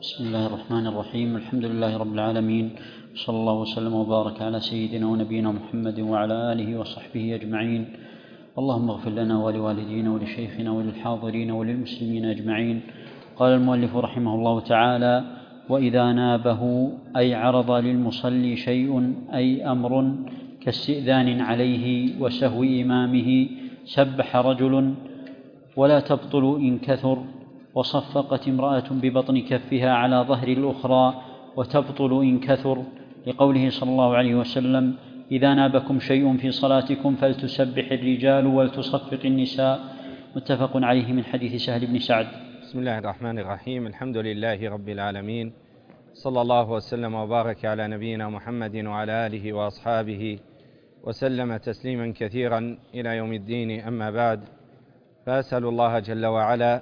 بسم الله الرحمن الرحيم. الحمد لله رب العالمين، صلى الله وسلم وبارك على سيدنا ونبينا محمد وعلى آله وصحبه أجمعين. اللهم اغفر لنا ولوالدينا ولشيخنا وللحاضرين وللمسلمين أجمعين. قال المؤلف رحمه الله تعالى: وإذا نابه أي عرض للمصلي شيء أي أمر كاستئذان عليه وسهو إمامه سبح رجل ولا تبطل إن كثر، وصفقت امرأة ببطن كفها على ظهر الأخرى وتبطل إن كثر، لقوله صلى الله عليه وسلم: إذا نابكم شيء في صلاتكم فلتسبح الرجال ولتصفق النساء. متفق عليه من حديث سهل بن سعد. بسم الله الرحمن الرحيم. الحمد لله رب العالمين، صلى الله وسلم وبارك على نبينا محمد وعلى آله وأصحابه وسلم تسليما كثيرا إلى يوم الدين. أما بعد، فأسأل الله جل وعلا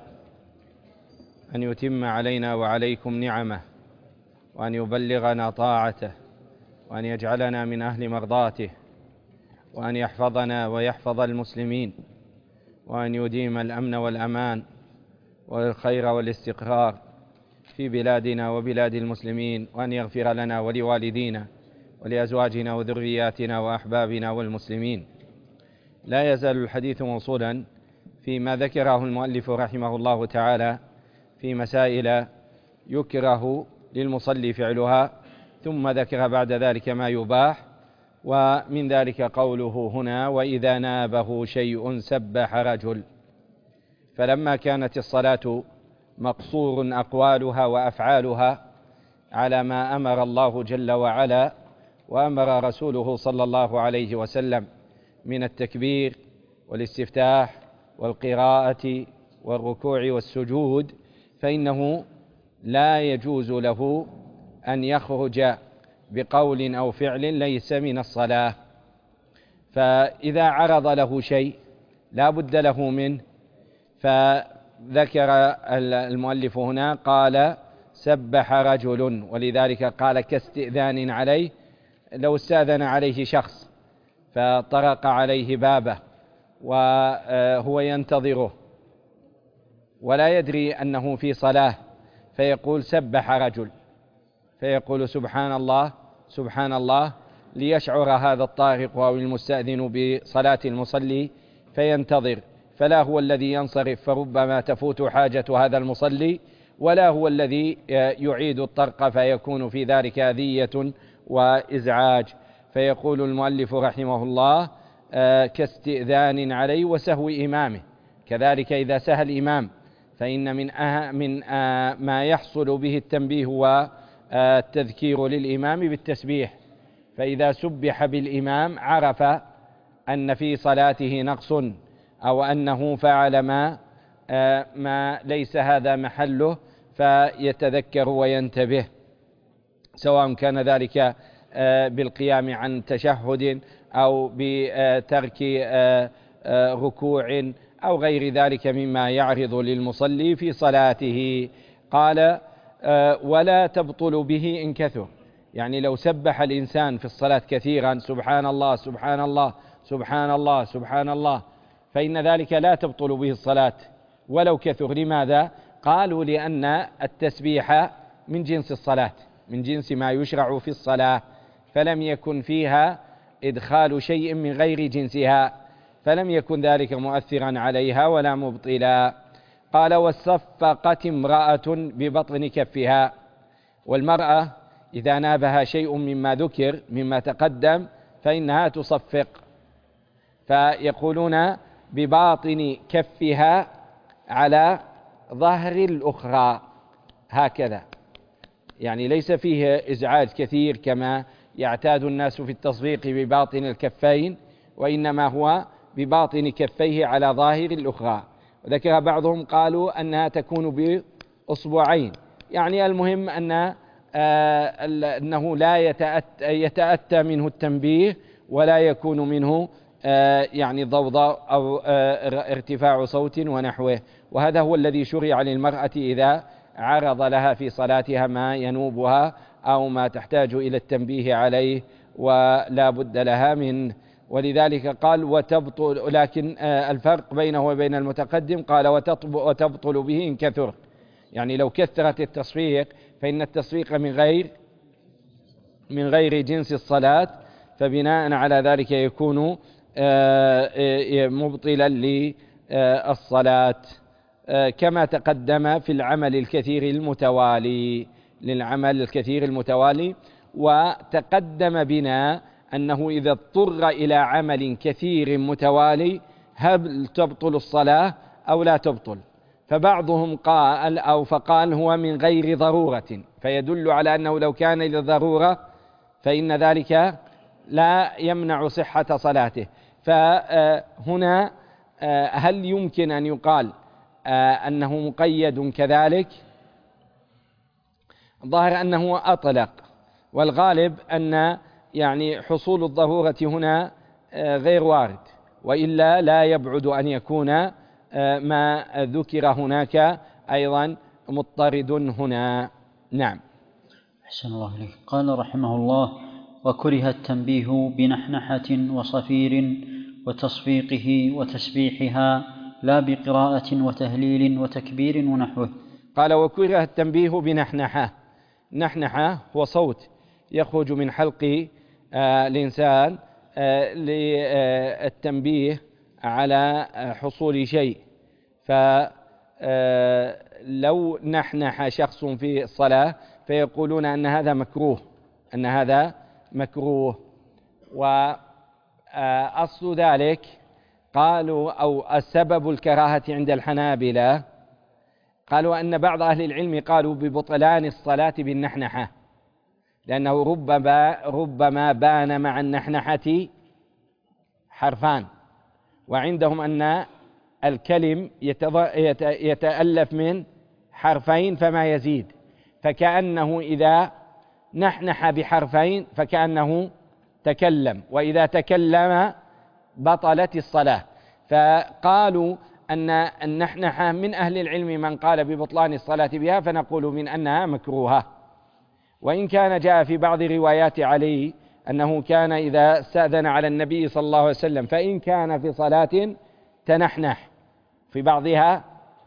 أن يتم علينا وعليكم نعمه، وأن يبلغنا طاعته، وأن يجعلنا من أهل مرضاته، وأن يحفظنا ويحفظ المسلمين، وأن يديم الأمن والأمان والخير والاستقرار في بلادنا وبلاد المسلمين، وأن يغفر لنا ولوالدينا ولأزواجنا وذرياتنا وأحبابنا والمسلمين. لا يزال الحديث موصولا فيما ذكره المؤلف رحمه الله تعالى في مسائل يكره للمصلي فعلها، ثم ذكر بعد ذلك ما يباح، ومن ذلك قوله هنا: وإذا نابه شيء سبح رجل. فلما كانت الصلاة مقصور أقوالها وأفعالها على ما أمر الله جل وعلا وأمر رسوله صلى الله عليه وسلم من التكبير والاستفتاح والقراءة والركوع والسجود، فإنه لا يجوز له أن يخرج بقول أو فعل ليس من الصلاة. فإذا عرض له شيء لا بد له منه، فذكر المؤلف هنا قال: سبح رجل، ولذلك قال كاستئذان عليه. لو استأذن عليه شخص فطرق عليه بابه وهو ينتظره ولا يدري أنه في صلاة، فيقول سبح رجل، فيقول سبحان الله سبحان الله، ليشعر هذا الطارق أو المستأذن بصلاة المصلي فينتظر، فلا هو الذي ينصرف فربما تفوت حاجة هذا المصلي، ولا هو الذي يعيد الطرق فيكون في ذلك أذية وإزعاج. فيقول المؤلف رحمه الله: كاستئذان عليه وسهو إمامه. كذلك إذا سهى الإمام فإن من ما يحصل به التنبيه والتذكير للإمام بالتسبيح، فإذا سبح بالإمام عرف أن في صلاته نقص أو أنه فعل ما ليس هذا محله، فيتذكر وينتبه، سواء كان ذلك بالقيام عن تشهد أو بترك ركوع أو غير ذلك مما يعرض للمصلي في صلاته. قال: ولا تبطل به إن كثر. يعني لو سبح الإنسان في الصلاة كثيرا سبحان الله سبحان الله سبحان الله سبحان الله، فإن ذلك لا تبطل به الصلاة ولو كثر. لماذا؟ قالوا: لأن التسبيح من جنس الصلاة، من جنس ما يشرع في الصلاة، فلم يكن فيها إدخال شيء من غير جنسها، فلم يكن ذلك مؤثرا عليها ولا مبطلا. قال: وصفقت امرأة ببطن كفها. والمرأة إذا نابها شيء مما ذكر مما تقدم فإنها تصفق، فيقولون بباطن كفها على ظهر الأخرى هكذا، يعني ليس فيه إزعاج كثير كما يعتاد الناس في التصفيق بباطن الكفين، وإنما هو بباطن كفيه على ظاهر الأخرى. وذكر بعضهم قالوا أنها تكون بأصبعين، يعني المهم أنه لا يتأتى منه التنبيه ولا يكون منه يعني ضوضاء أو ارتفاع صوت ونحوه. وهذا هو الذي شرع للمرأة إذا عرض لها في صلاتها ما ينوبها أو ما تحتاج إلى التنبيه عليه ولا بد لها منه. ولذلك قال: وتبطل. لكن الفرق بينه وبين المتقدم قال: وتبطل به إن كثر، يعني لو كثرت التصفيق فإن التصفيق من غير جنس الصلاة، فبناء على ذلك يكون مبطلا للصلاة، كما تقدم في العمل الكثير المتوالي. وتقدم بنا أنه إذا اضطر إلى عمل كثير متوالي هل تبطل الصلاة أو لا تبطل؟ فبعضهم فقال هو من غير ضرورة، فيدل على أنه لو كان للضرورة فإن ذلك لا يمنع صحة صلاته. فهنا هل يمكن أن يقال أنه مقيد كذلك؟ ظاهر أنه أطلق، والغالب أن يعني حصول الضرورة هنا غير وارد، وإلا لا يبعد أن يكون ما ذكر هناك أيضا مضطرد هنا. نعم. أحسن الله إليك. قال رحمه الله: وكره التنبيه بنحنحة وصفير وتصفيقه وتسبيحها لا بقراءة وتهليل وتكبير ونحوه. قال: وكره التنبيه بنحنحة. نحنحة هو صوت يخرج من حلق الإنسان للتنبيه على حصول شيء. فلو نحنح شخص في الصلاة فيقولون أن هذا مكروه، وأصل ذلك قالوا أو السبب الكراهة عند الحنابلة قالوا أن بعض أهل العلم قالوا ببطلان الصلاة بالنحنحة، لأنه ربما بان مع النحنحة حرفان، وعندهم أن الكلم يتألف من حرفين فما يزيد، فكأنه إذا نحنح بحرفين فكأنه تكلم، وإذا تكلم بطلت الصلاة. فقالوا أن النحنحة من أهل العلم من قال ببطلان الصلاة بها، فنقول من أنها مكروهة. وإن كان جاء في بعض روايات علي أنه كان إذا استأذن على النبي صلى الله عليه وسلم فإن كان في صلاة تنحنح، في بعضها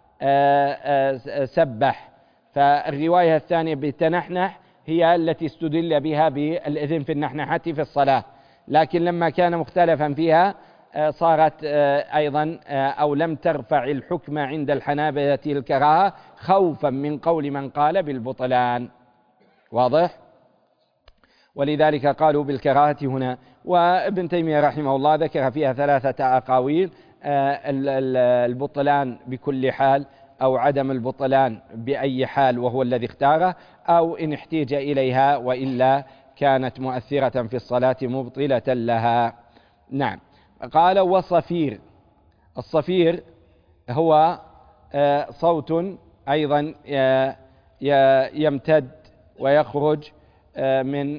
سبح. فالرواية الثانية بالتنحنح هي التي استدل بها بالإذن في النحنحة في الصلاة، لكن لما كان مختلفا فيها صارت أيضا أو لم ترفع الحكم عند الحنابلة الكراهة خوفا من قول من قال بالبطلان. واضح؟ ولذلك قالوا بالكراهة هنا. وابن تيمية رحمه الله ذكر فيها 3 أقاويل: البطلان بكل حال، أو عدم البطلان بأي حال وهو الذي اختاره، أو إن احتيج إليها وإلا كانت مؤثرة في الصلاة مبطلة لها. نعم. قال: وصفير. الصفير هو صوت أيضا يمتد ويخرج من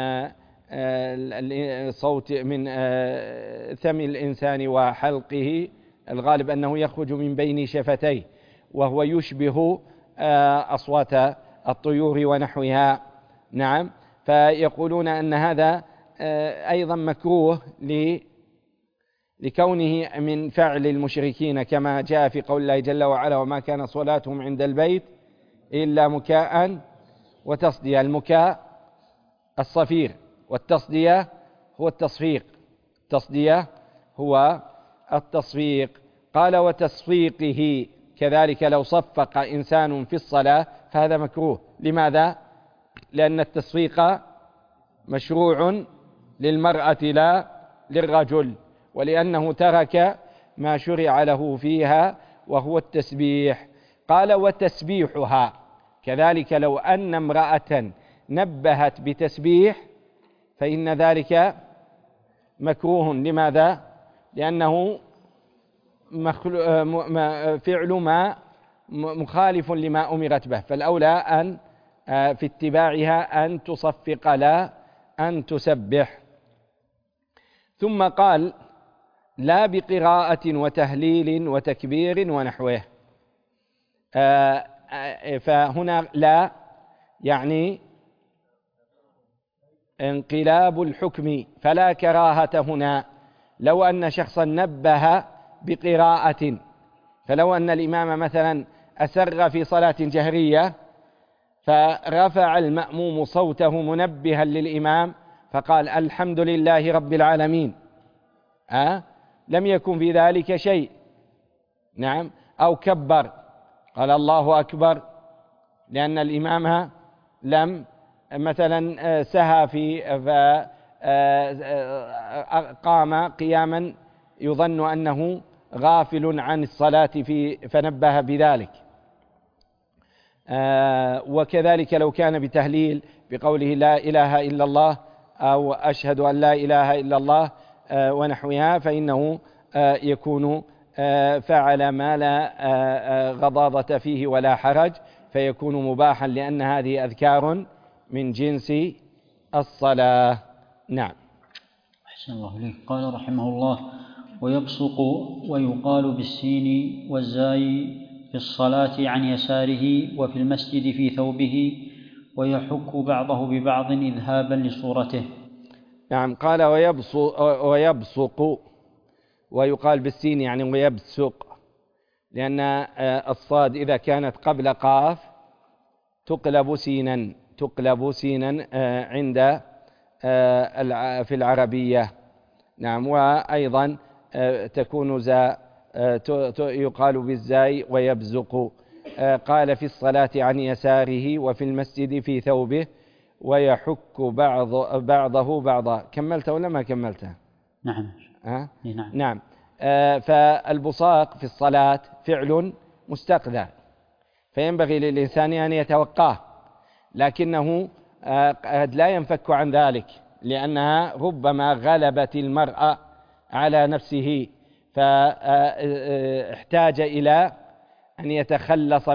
صوت من ثم الإنسان وحلقه، الغالب أنه يخرج من بين شفتيه، وهو يشبه أصوات الطيور ونحوها. نعم. فيقولون أن هذا أيضا مكروه لكونه من فعل المشركين، كما جاء في قول الله جل وعلا: وما كان صلاتهم عند البيت إلا مكاء وتصدية. المكاء الصفير، والتصدية هو التصفيق. التصدية هو التصفيق. قال: وتصفيقه كذلك، لو صفق إنسان في الصلاة فهذا مكروه. لماذا؟ لأن التصفيق مشروع للمرأة لا للرجل، ولأنه ترك ما شرع له فيها وهو التسبيح. قال: وتسبيحها كذلك، لو أن امرأة نبهت بتسبيح فإن ذلك مكروه. لماذا؟ لأنه فعل ما مخالف لما أمرت به، فالأولى أن في اتباعها أن تصفق لا أن تسبح. ثم قال: لا بقراءة وتهليل وتكبير ونحوه. فهنا لا يعني انقلاب الحكم، فلا كراهة هنا. لو أن شخصا نبه بقراءة، فلو أن الإمام مثلا أسر في صلاة جهرية فرفع المأموم صوته منبها للإمام فقال الحمد لله رب العالمين، لم يكن في ذلك شيء، نعم، أو كبر قال الله أكبر لأن الإمام لم مثلا سهى في قام قياما يظن أنه غافل عن الصلاة فنبه بذلك. وكذلك لو كان بتهليل بقوله لا إله إلا الله أو أشهد أن لا إله إلا الله ونحوها فإنه يكون فعل ما لا غضاضة فيه ولا حرج، فيكون مباحا لأن هذه أذكار من جنس الصلاة. نعم. أحسن الله إليك. قال رحمه الله: ويبصق ويقال بالسين والزاي في الصلاة عن يساره وفي المسجد في ثوبه، ويحك بعضه ببعض إذهابا لصورته. نعم. قال ويبصق ويقال بالسين يعني ويبصق، لأن الصاد إذا كانت قبل قاف تقلب سينا عند في العربية. نعم. وأيضا تكون يقال بالزاي ويبزق. قال في الصلاة عن يساره وفي المسجد في ثوبه ويحك بعضه بعضا. كملت ولا ما كملته؟ نعم. نعم. فالبصاق في الصلاة فعل مستقذر، فينبغي للإنسان أن يتوقاه، لكنه قد لا ينفك عن ذلك، لأنها ربما غلبت المرأة على نفسه فاحتاج إلى أن يتخلص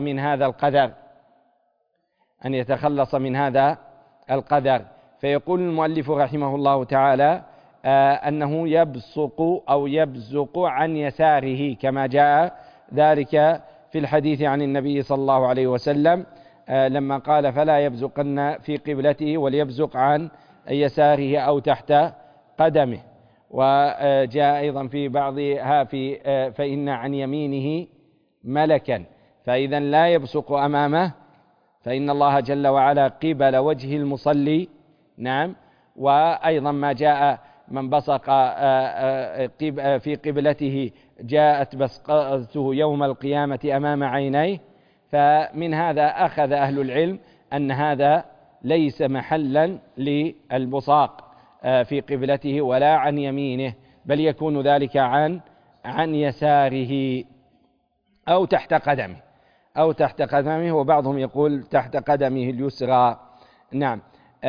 من هذا القدر. فيقول المؤلف رحمه الله تعالى أنه يبصق أو يبزق عن يساره، كما جاء ذلك في الحديث عن النبي صلى الله عليه وسلم لما قال فلا يبزقن في قبلته وليبزق عن يساره أو تحت قدمه. وجاء أيضا في بعضها فإن عن يمينه ملكا، فإذا لا يبصق أمامه، فإن الله جل وعلا قبل وجه المصلي. نعم. وأيضا ما جاء من بصق في قبلته جاءت بصقته يوم القيامة أمام عينيه. فمن هذا أخذ أهل العلم أن هذا ليس محلا للبصاق في قبلته ولا عن يمينه، بل يكون ذلك عن يساره أو تحت قدمه، وبعضهم يقول تحت قدمه اليسرى. نعم.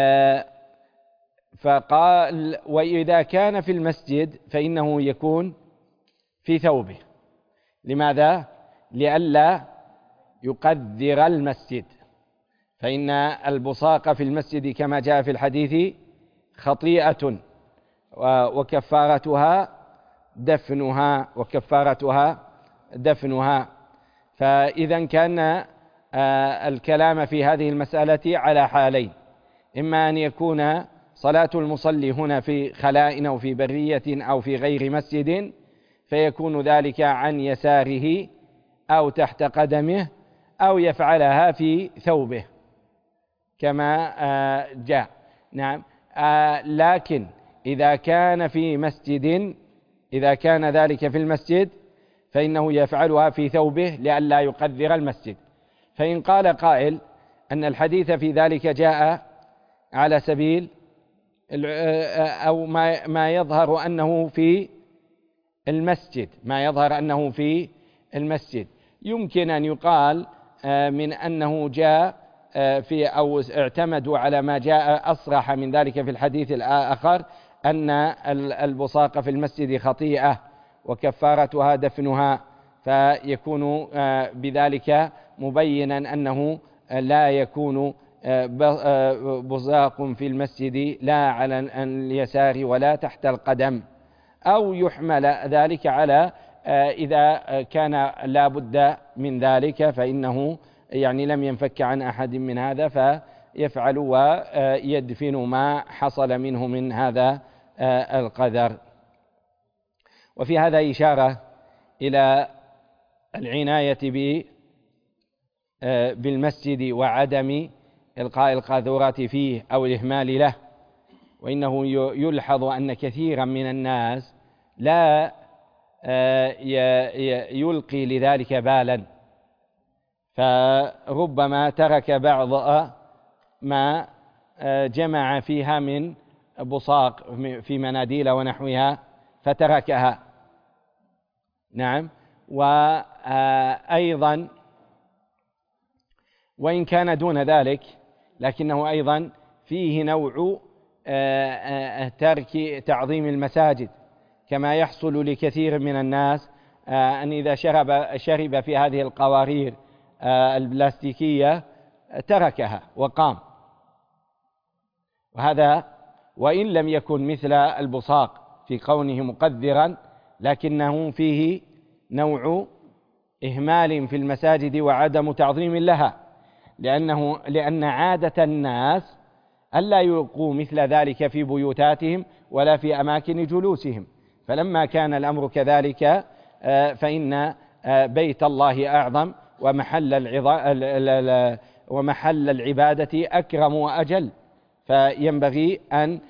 فقال وإذا كان في المسجد فإنه يكون في ثوبه. لماذا؟ لئلا يقذر المسجد، فإن البصاق في المسجد كما جاء في الحديث خطيئة وكفارتها دفنها. فإذا كان الكلام في هذه المسألة على حالين: إما أن يكون صلاة المصلي هنا في خلاء أو في برية أو في غير مسجد فيكون ذلك عن يساره أو تحت قدمه، أو يفعلها في ثوبه كما جاء. نعم. لكن إذا كان ذلك في المسجد فإنه يفعلها في ثوبه لئلا يقذر المسجد. فإن قال قائل أن الحديث في ذلك جاء على سبيل أو ما يظهر أنه في المسجد، يمكن أن يقال من أنه جاء في أو اعتمدوا على ما جاء أصرح من ذلك في الحديث الآخر أن البصاق في المسجد خطيئة وكفارتها دفنها، فيكون بذلك مبينا أنه لا يكون بصاق في المسجد لا على اليسار ولا تحت القدم. أو يحمل ذلك على إذا كان لا بد من ذلك فإنه يعني لم ينفك عن أحد من هذا فيفعل ويدفن ما حصل منه من هذا القدر. وفي هذا إشارة إلى العناية بالمسجد وعدم إلقاء القاذورات فيه أو الإهمال له، وإنه يلحظ أن كثيرا من الناس لا يلقي لذلك بالا، فربما ترك بعض ما جمع فيها من بصاق في مناديل ونحوها فتركها. نعم. وأيضا وإن كان دون ذلك لكنه أيضا فيه نوع ترك تعظيم المساجد، كما يحصل لكثير من الناس أن إذا شرب في هذه القوارير البلاستيكية تركها وقام. وهذا وإن لم يكن مثل البصاق في كونه مقذرا، لكنه فيه نوع إهمال في المساجد وعدم تعظيم لها، لأن عادة الناس ألا يلقوا مثل ذلك في بيوتاتهم ولا في أماكن جلوسهم. فلما كان الأمر كذلك فإن بيت الله أعظم ومحل العبادة أكرم وأجل، فينبغي أن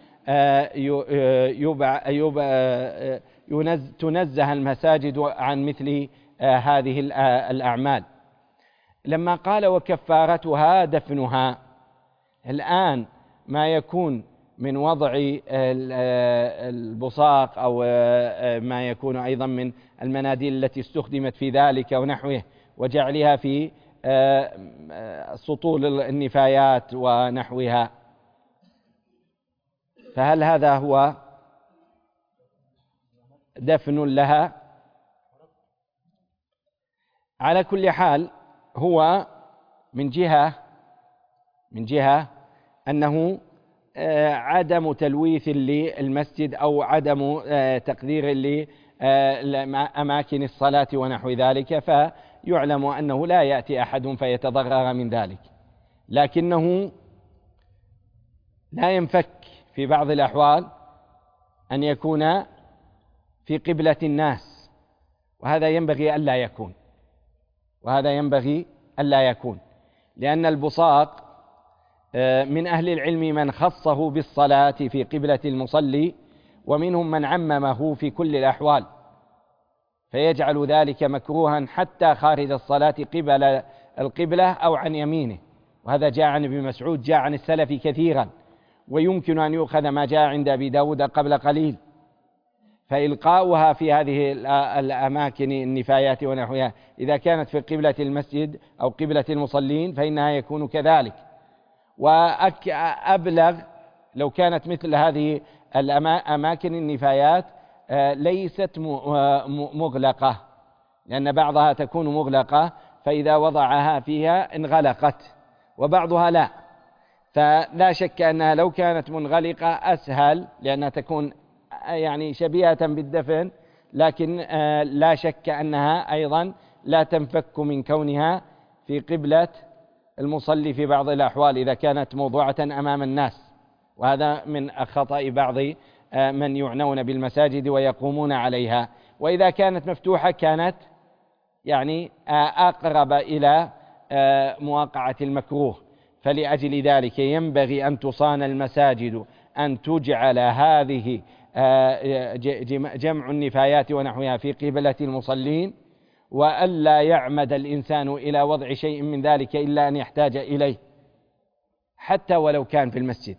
تنزه المساجد عن مثل هذه الأعمال. لما قال وكفارتها دفنها، الآن ما يكون من وضع البصاق أو ما يكون أيضا من المناديل التي استخدمت في ذلك ونحوه وجعلها في سطول النفايات ونحوها، فهل هذا هو دفن لها؟ على كل حال هو من جهة أنه عدم تلويث للمسجد أو عدم تقدير لأماكن الصلاة ونحو ذلك، فيعلم أنه لا يأتي أحد فيتضرر من ذلك، لكنه لا ينفك في بعض الأحوال أن يكون في قبلة الناس، وهذا ينبغي ألا يكون، لأن البصاق من أهل العلم من خصه بالصلاة في قبلة المصلي، ومنهم من عممه في كل الأحوال، فيجعل ذلك مكروها حتى خارج الصلاة قبل القبلة أو عن يمينه. وهذا جاء عن ابن مسعود، جاء عن السلف كثيرا، ويمكن أن يؤخذ ما جاء عند أبي داود قبل قليل. فإلقاؤها في هذه الأماكن النفايات ونحوها إذا كانت في قبلة المسجد أو قبلة المصلين فإنها يكون كذلك. وأبلغ لو كانت مثل هذه الأماكن النفايات ليست مغلقة، لأن بعضها تكون مغلقة فإذا وضعها فيها انغلقت، وبعضها لا. فلا شك أنها لو كانت منغلقة أسهل، لأنها تكون يعني شبيهة بالدفن، لكن لا شك أنها أيضا لا تنفك من كونها في قبلة المصلي في بعض الأحوال إذا كانت موضوعة أمام الناس. وهذا من خطأ بعض من يعنون بالمساجد ويقومون عليها. وإذا كانت مفتوحة كانت يعني أقرب إلى مواقعة المكروه. فلأجل ذلك ينبغي أن تصان المساجد، أن تجعل هذه جمع النفايات ونحوها في قبلة المصلين، وألا يعمد الإنسان إلى وضع شيء من ذلك إلا أن يحتاج إليه، حتى ولو كان في المسجد.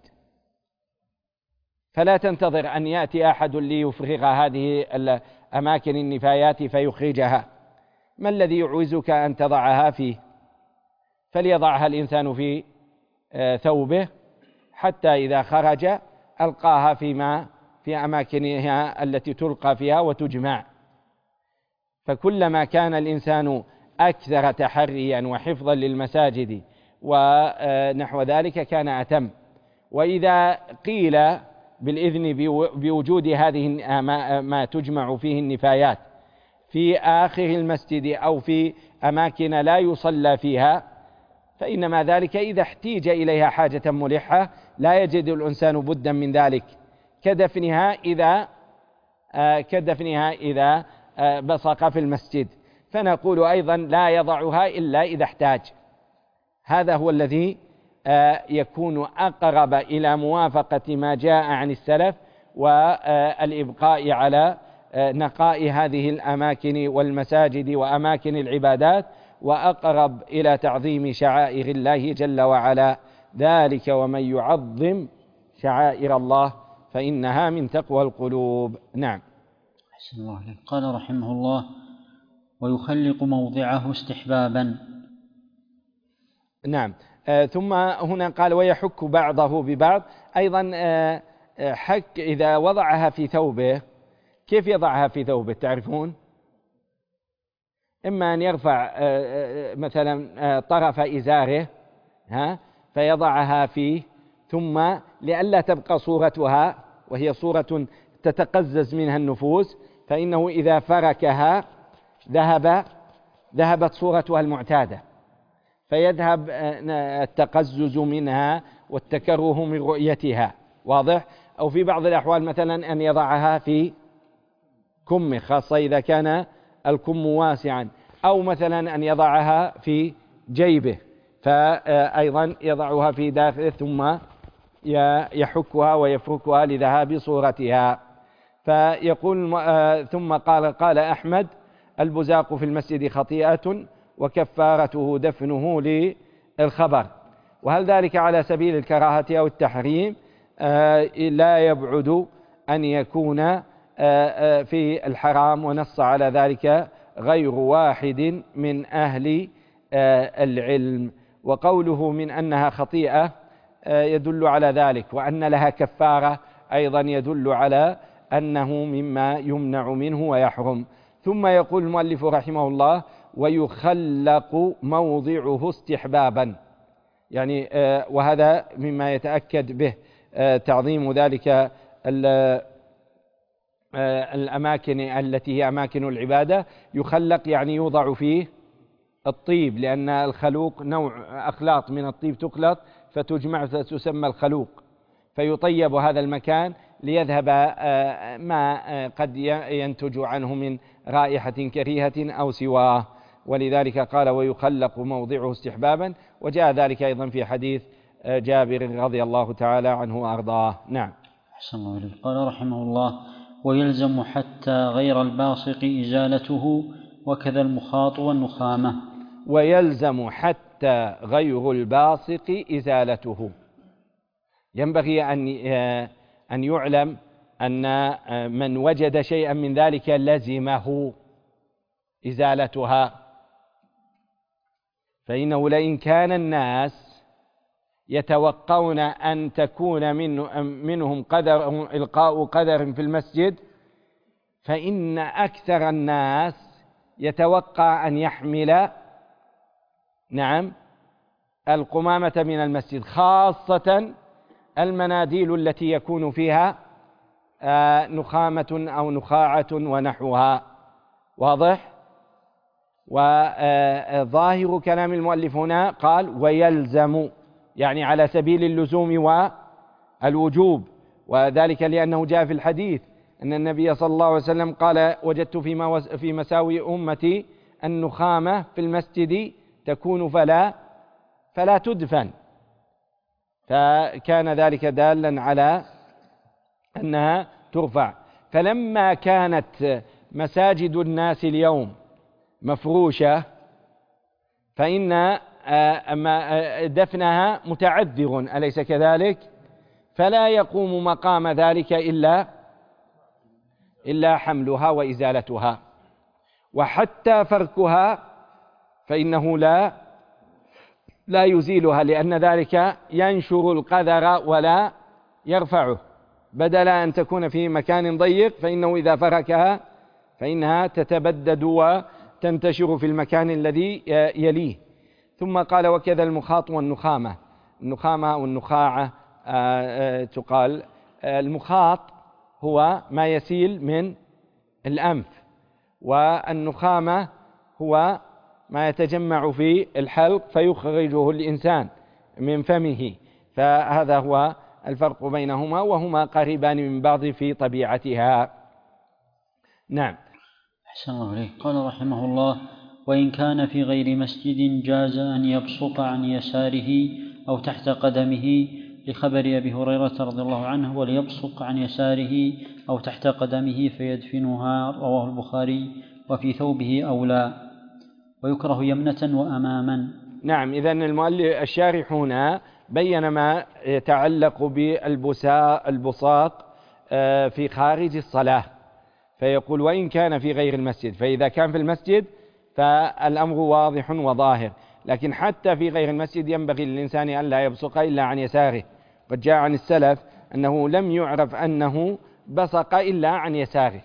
فلا تنتظر أن يأتي أحد ليفرغ هذه الأماكن النفايات فيخرجها. ما الذي يعوزك أن تضعها فيه؟ فليضعها الإنسان في ثوبه حتى إذا خرج ألقاها في أماكنها التي تلقى فيها وتجمع. فكلما كان الإنسان أكثر تحريا وحفظا للمساجد ونحو ذلك كان أتم. وإذا قيل بالإذن بوجود هذه ما تجمع فيه النفايات في آخر المسجد أو في أماكن لا يصلى فيها، فإنما ذلك إذا احتيج إليها حاجة ملحة لا يجد الإنسان بدا من ذلك، كدفنها إذا بصق في المسجد. فنقول أيضا لا يضعها إلا إذا احتاج. هذا هو الذي يكون أقرب إلى موافقة ما جاء عن السلف والإبقاء على نقاء هذه الأماكن والمساجد وأماكن العبادات، وأقرب إلى تعظيم شعائر الله جل وعلا. ذلك ومن يعظم شعائر الله فإنها من تقوى القلوب. نعم. أحسن الله عليك. قال رحمه الله: ويخلق موضعه استحبابا. نعم. ثم هنا قال: ويحك بعضه ببعض. أيضا حك إذا وضعها في ثوبه. كيف يضعها في ثوبه تعرفون؟ إما أن يرفع مثلا طرف إزاره فيضعها فيه، ثم لئلا تبقى صورتها وهي صورة تتقزز منها النفوس، فإنه إذا فركها ذهبت صورتها المعتادة، فيذهب التقزز منها والتكره من رؤيتها. واضح؟ أو في بعض الأحوال مثلا أن يضعها في كمه، خاصة إذا كان الكم واسعا، أو مثلا أن يضعها في جيبه، فأيضا يضعها في داخله ثم يحكها ويفركها لذهاب صورتها. فيقول ثم قال أحمد: البزاق في المسجد خطيئة وكفارته دفنه للخبر. وهل ذلك على سبيل الكراهة أو التحريم؟ لا يبعد أن يكون في الحرام، ونص على ذلك غير واحد من أهل العلم. وقوله من أنها خطيئة يدل على ذلك، وأن لها كفارة أيضا يدل على أنه مما يمنع منه ويحرم. ثم يقول المؤلف رحمه الله: ويخلق موضعه استحبابا، يعني وهذا مما يتأكد به تعظيم ذلك الأماكن التي هي أماكن العبادة. يخلق يعني يوضع فيه الطيب، لأن الخلوق نوع أخلاط من الطيب تخلط فتجمع فتسمى الخلوق، فيطيب هذا المكان ليذهب ما قد ينتج عنه من رائحة كريهة أو سواه. ولذلك قال: ويخلق موضعه استحبابا. وجاء ذلك أيضا في حديث جابر رضي الله تعالى عنه وأرضاه. نعم. أحسن الله عليك. قال رحمه الله: ويلزم حتى غير الباصق إزالته، وكذا المخاط والنخامة. ويلزم حتى غير الباصق إزالته. ينبغي أن يعلم أن من وجد شيئا من ذلك لزمه إزالتها، فإنه لئن كان الناس يتوقون أن تكون منهم إلقاء قدر في المسجد، فإن أكثر الناس يتوقع أن يحمل القمامة من المسجد، خاصة المناديل التي يكون فيها نخامة أو نخاعة ونحوها. واضح؟ وظاهر كلام المؤلف هنا قال: ويلزم، يعني على سبيل اللزوم والوجوب، وذلك لأنه جاء في الحديث أن النبي صلى الله عليه وسلم قال: وجدت في مساوي أمتي النخامة في المسجد تكون فلا تدفن، فكان ذلك دالا على أنها ترفع. فلما كانت مساجد الناس اليوم مفروشة، فإن دفنها متعذر، أليس كذلك؟ فلا يقوم مقام ذلك إلا حملها وإزالتها. وحتى فركها فإنه لا يزيلها، لأن ذلك ينشر القذر ولا يرفعه، بدل أن تكون في مكان ضيق فإنه إذا فركها فإنها تتبدد وتنتشر في المكان الذي يليه. ثم قال: وكذا المخاط والنخامة. النخامة والنخاعة تقال. المخاط هو ما يسيل من الأنف، والنخامة هو ما يتجمع في الحلق فيخرجه الإنسان من فمه، فهذا هو الفرق بينهما، وهما قريبان من بعض في طبيعتها. نعم. أحسن الله عليك. قال رحمه الله: وإن كان في غير مسجد جاز أن يبصق عن يساره أو تحت قدمه، لخبر أبي هريرة رضي الله عنه: وليبصق عن يساره أو تحت قدمه فيدفنها، رواه البخاري. وفي ثوبه أولى. ويكره يمنة وأماما. نعم، إذن المؤلف الشارح هنا بين ما يتعلق بالبصاق في خارج الصلاة، فيقول: وإن كان في غير المسجد. فإذا كان في المسجد فالأمر واضح وظاهر، لكن حتى في غير المسجد ينبغي للإنسان أن لا يبصق إلا عن يساره. قد جاء عن السلف أنه لم يعرف أنه بصق إلا عن يساره،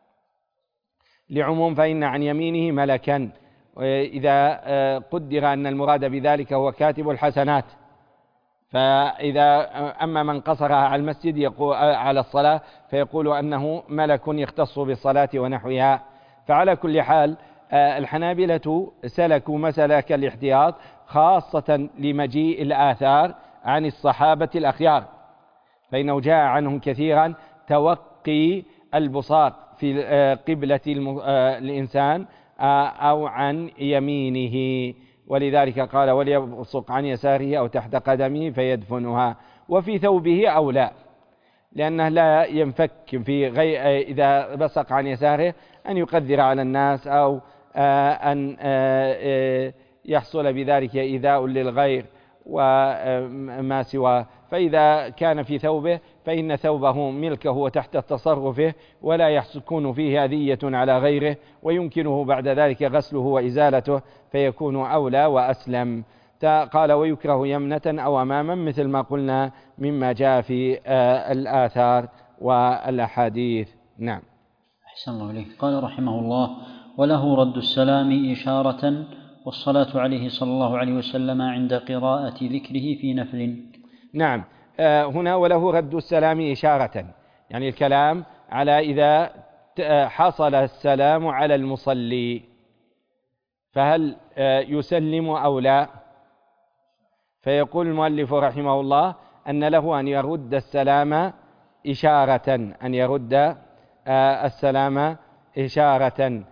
لعموم فإن عن يمينه ملكا، إذا قدر أن المراد بذلك هو كاتب الحسنات. فإذا أما من قصرها على المسجد يقول على الصلاة فيقول أنه ملك يختص بالصلاة ونحوها. فعلى كل حال الحنابلة سلكوا مسلك الاحتياط، خاصة لمجيء الآثار عن الصحابة الأخيار، فإنه جاء عنهم كثيرا توقي البصاق في قبلة الإنسان أو عن يمينه، ولذلك قال: وليبصق عن يساره أو تحت قدمه فيدفنها. وفي ثوبه أولى، لأنه لا ينفك إذا بصق عن يساره أن يقدر على الناس أو أن يحصل بذلك إيذاء للغير وما سواه. فإذا كان في ثوبه فإن ثوبه ملكه وتحت تصرفه، ولا يكون فيه أذية على غيره، ويمكنه بعد ذلك غسله وإزالته، فيكون أولى وأسلم. قال: ويكره يمنة أو أماما، مثل ما قلنا مما جاء في الآثار والأحاديث. نعم. أحسن الله إليك. قال رحمه الله: وله رد السلام إشارة، والصلاة عليه صلى الله عليه وسلم عند قراءة ذكره في نفل. نعم، هنا ولله رد السلام إشارة، يعني الكلام على إذا حصل السلام على المصلي فهل يسلم أو لا. فيقول المؤلف رحمه الله أن له أن يرد السلام إشارة، أن يرد السلام إشارة،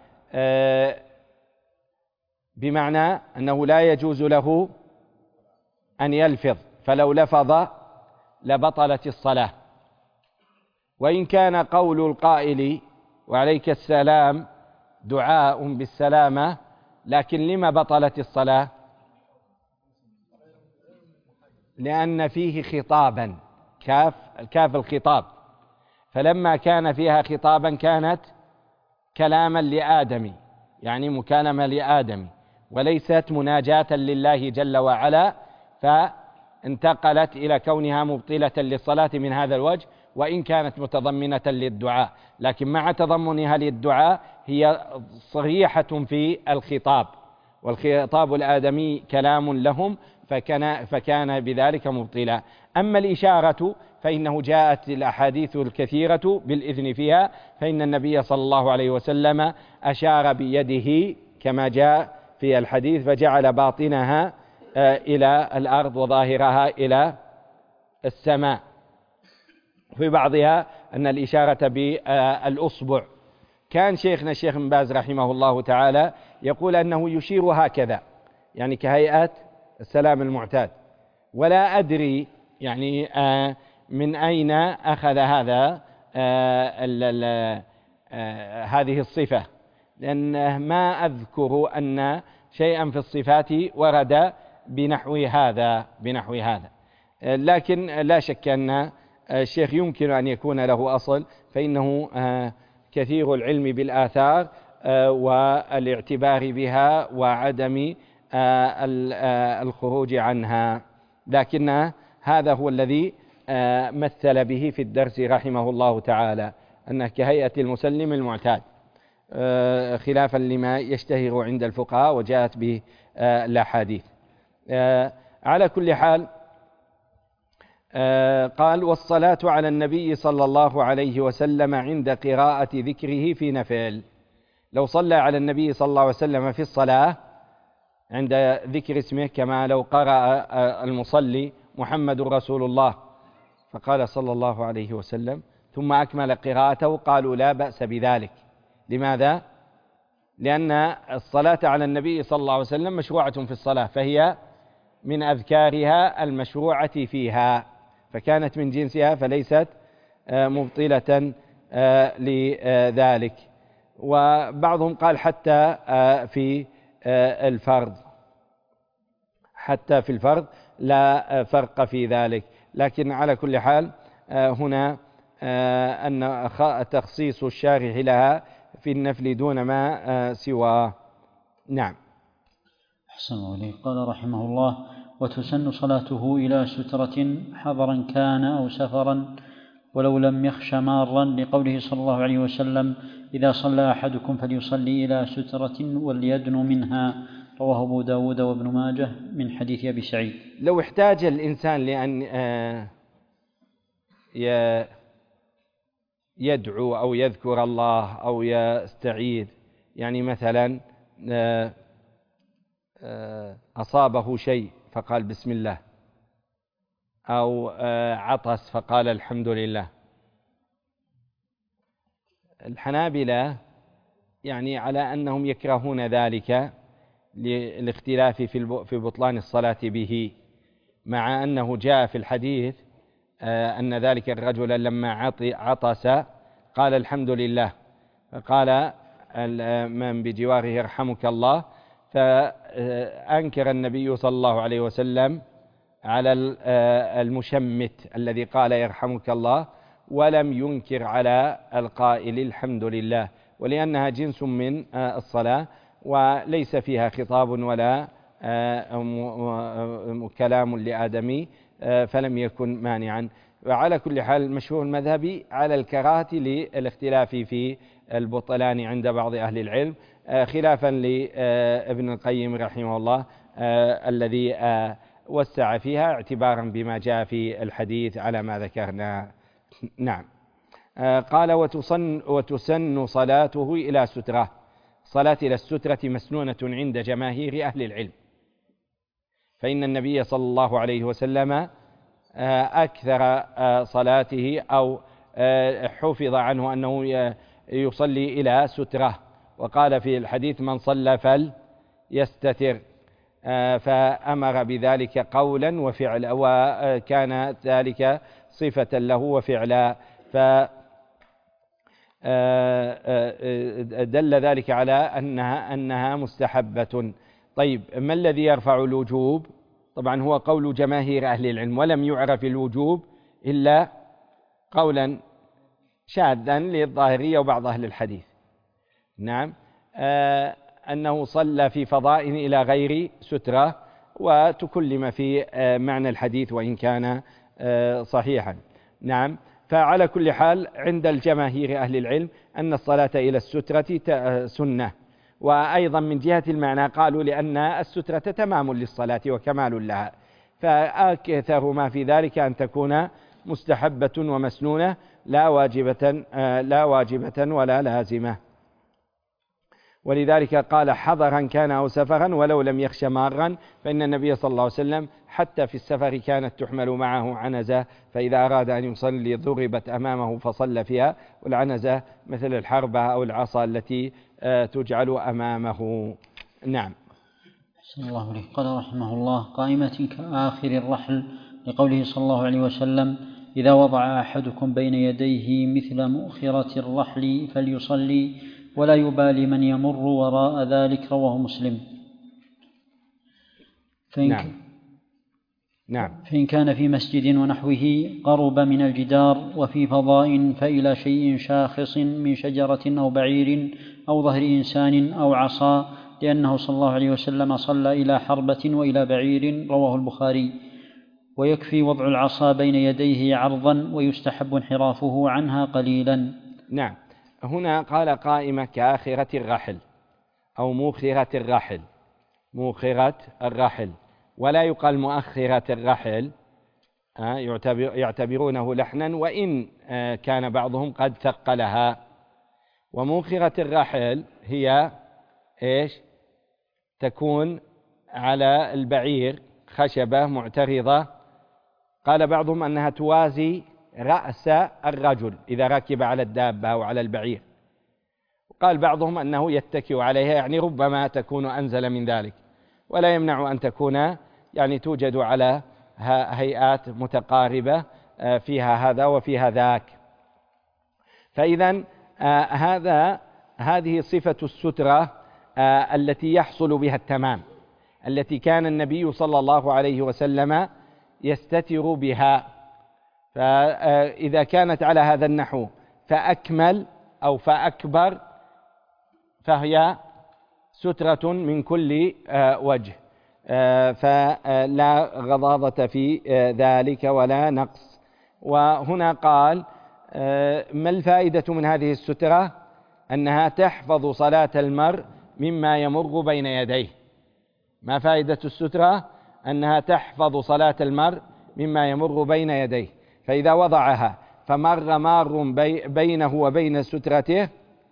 بمعنى أنه لا يجوز له أن يلفظ، فلو لفظ لبطلت الصلاة. وإن كان قول القائل وعليك السلام دعاء بالسلامة، لكن لما بطلت الصلاة؟ لأن فيه خطابا، كاف الخطاب، فلما كان فيها خطابا كانت كلاما لآدم، يعني مكالمة لآدم، وليست مناجاة لله جل وعلا، فانتقلت إلى كونها مبطلة للصلاة من هذا الوجه، وإن كانت متضمنة للدعاء، لكن مع تضمنها للدعاء هي صريحة في الخطاب، والخطاب الآدمي كلام لهم، فكان بذلك مبطلا. أما الإشارة فإنه جاءت الأحاديث الكثيرة بالإذن فيها، فإن النبي صلى الله عليه وسلم أشار بيده كما جاء في الحديث، فجعل باطنها إلى الأرض وظاهرها إلى السماء. في بعضها أن الإشارة بالأصبع. كان شيخنا الشيخ بن باز رحمه الله تعالى يقول أنه يشير هكذا، يعني كهيئة السلام المعتاد، ولا أدري يعني من أين أخذ هذه الصفة، لأن ما أذكر أن شيئا في الصفات ورد بنحو هذا، لكن لا شك أن الشيخ يمكن أن يكون له أصل، فإنه كثير العلم بالآثار والاعتبار بها وعدم الخروج عنها، لكن هذا هو الذي مثل به في الدرس رحمه الله تعالى، أنه كهيئة المسلم المعتاد، خلافا لما يشتهر عند الفقهاء وجاءت به الأحاديث. على كل حال قال: والصلاة على النبي صلى الله عليه وسلم عند قراءة ذكره في نفل. لو صلى على النبي صلى الله عليه وسلم في الصلاة عند ذكر اسمه، كما لو قرأ المصلي محمد رسول الله فقال صلى الله عليه وسلم ثم أكمل قراءته، قالوا لا بأس بذلك. لماذا؟ لأن الصلاة على النبي صلى الله عليه وسلم مشروعة في الصلاة، فهي من أذكارها المشروعة فيها، فكانت من جنسها فليست مبطلة لذلك. وبعضهم قال حتى في الفرض، حتى في الفرض لا فرق في ذلك. لكن على كل حال هنا أن تخصيص الشارح لها في النفل دون ما سواه. نعم. أحسن الله إليك. قال رحمه الله: وتسن صلاته إلى سترة حضرا كان أو سفرا ولو لم يخش مارا، لقوله صلى الله عليه وسلم: إذا صلى أحدكم فليصلي إلى سترة وليدن منها، رواه أبو داود وابن ماجه من حديث أبي سعيد. لو احتاج الإنسان لأن يدعو أو يذكر الله أو يستعيذ، يعني مثلا أصابه شيء فقال بسم الله، أو عطس فقال الحمد لله، الحنابلة يعني على أنهم يكرهون ذلك للاختلاف في بطلان الصلاة به، مع أنه جاء في الحديث أن ذلك الرجل لما عطس قال الحمد لله، فقال من بجواره يرحمك الله، فأنكر النبي صلى الله عليه وسلم على المشمت الذي قال يرحمك الله، ولم ينكر على القائل الحمد لله، ولأنها جنس من الصلاة وليس فيها خطاب ولا كلام لآدمي، فلم يكن مانعا. وعلى كل حال المشهور المذهبي على الكراهة للاختلاف في البطلان عند بعض أهل العلم، خلافا لابن القيم رحمه الله الذي وسع فيها اعتبارا بما جاء في الحديث على ما ذكرنا. نعم. قال: وتسن صلاته إلى سترة. صلاة إلى السترة مسنونة عند جماهير أهل العلم، فإن النبي صلى الله عليه وسلم أكثر صلاته أو حفظ عنه أنه يصلي إلى سترة، وقال في الحديث: من صلى فليستتر، فأمر بذلك قولا وفعلا، وكان ذلك صفة له وفعلا، فدل ذلك على أنها مستحبة. طيب، ما الذي يرفع الوجوب؟ طبعا هو قول جماهير أهل العلم، ولم يعرف الوجوب إلا قولا شاذا للظاهرية وبعض أهل الحديث. نعم. أنه صلى في فضاء إلى غير سترة، وتكلم في معنى الحديث وإن كان صحيحا. نعم. فعلى كل حال عند الجماهير أهل العلم أن الصلاة إلى السترة سنة، وأيضا من جهة المعنى قالوا لأن السترة تمام للصلاة وكمال لها، فأكثر ما في ذلك أن تكون مستحبة ومسنونة لا واجبة ولا لازمة. ولذلك قال: حضرا كان أو سفرا ولو لم يخش مارا، فإن النبي صلى الله عليه وسلم حتى في السفر كانت تحمل معه عنزة، فإذا أراد أن يصلي ضربت أمامه فصلى فيها، والعنزة مثل الحربة أو العصا التي تجعل أمامه. نعم. أحسن الله عليه. قال رحمه الله: قائمة كآخر الرحل، لقوله صلى الله عليه وسلم: إذا وضع أحدكم بين يديه مثل مؤخرة الرحل فليصلي ولا يبالي من يمر وراء ذلك، رواه مسلم. فإن كان في مسجد ونحوه قرب من الجدار وفي فضاء فإلى شيء شاخص من شجرة أو بعير أو ظهر إنسان أو عصا، لأنه صلى الله عليه وسلم صلى إلى حربة وإلى بعير، رواه البخاري. ويكفي وضع العصا بين يديه عرضا، ويستحب انحرافه عنها قليلا. نعم. هنا قال: قائمة كآخرة الرحل أو موخرة الرحل، موخرة الرحل، ولا يقال مؤخرة الرحل، يعتبرونه لحنا، وإن كان بعضهم قد ثقلها. وموخرة الرحل هي إيش؟ تكون على البعير خشبة معترضة، قال بعضهم أنها توازي رأس الرجل إذا ركب على الدابة أو على البعير، وقال بعضهم أنه يتكئ عليها، يعني ربما تكون أنزل من ذلك، ولا يمنع أن تكون يعني توجد على هيئات متقاربة فيها هذا وفيها ذاك. فإذا هذه صفة السترة التي يحصل بها التمام، التي كان النبي صلى الله عليه وسلم يستتر بها. فإذا كانت على هذا النحو فأكمل أو فأكبر فهي سترة من كل وجه، فلا غضاضة في ذلك ولا نقص. وهنا قال: ما الفائدة من هذه السترة؟ أنها تحفظ صلاة المرء مما يمر بين يديه. ما فائدة السترة؟ أنها تحفظ صلاة المرء مما يمر بين يديه، فإذا وضعها فمر مار بينه وبين سترته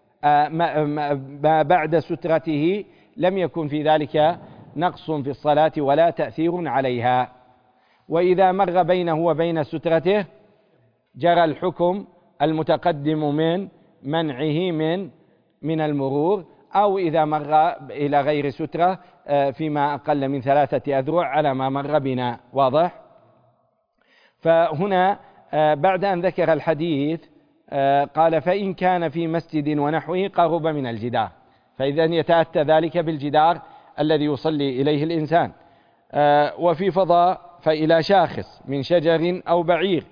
ما بعد سترته لم يكن في ذلك نقص في الصلاة ولا تأثير عليها. وإذا مر بينه وبين سترته جرى الحكم المتقدم من منعه من المرور، أو إذا مر إلى غير سترة فيما أقل من 3 أذرع على ما مر بنا. واضح؟ فهنا بعد أن ذكر الحديث قال: فإن كان في مسجد ونحوه قرب من الجدار، فإذا يتأتى ذلك بالجدار الذي يصلي إليه الإنسان. وفي فضاء فإلى شاخص من شجر أو بعير،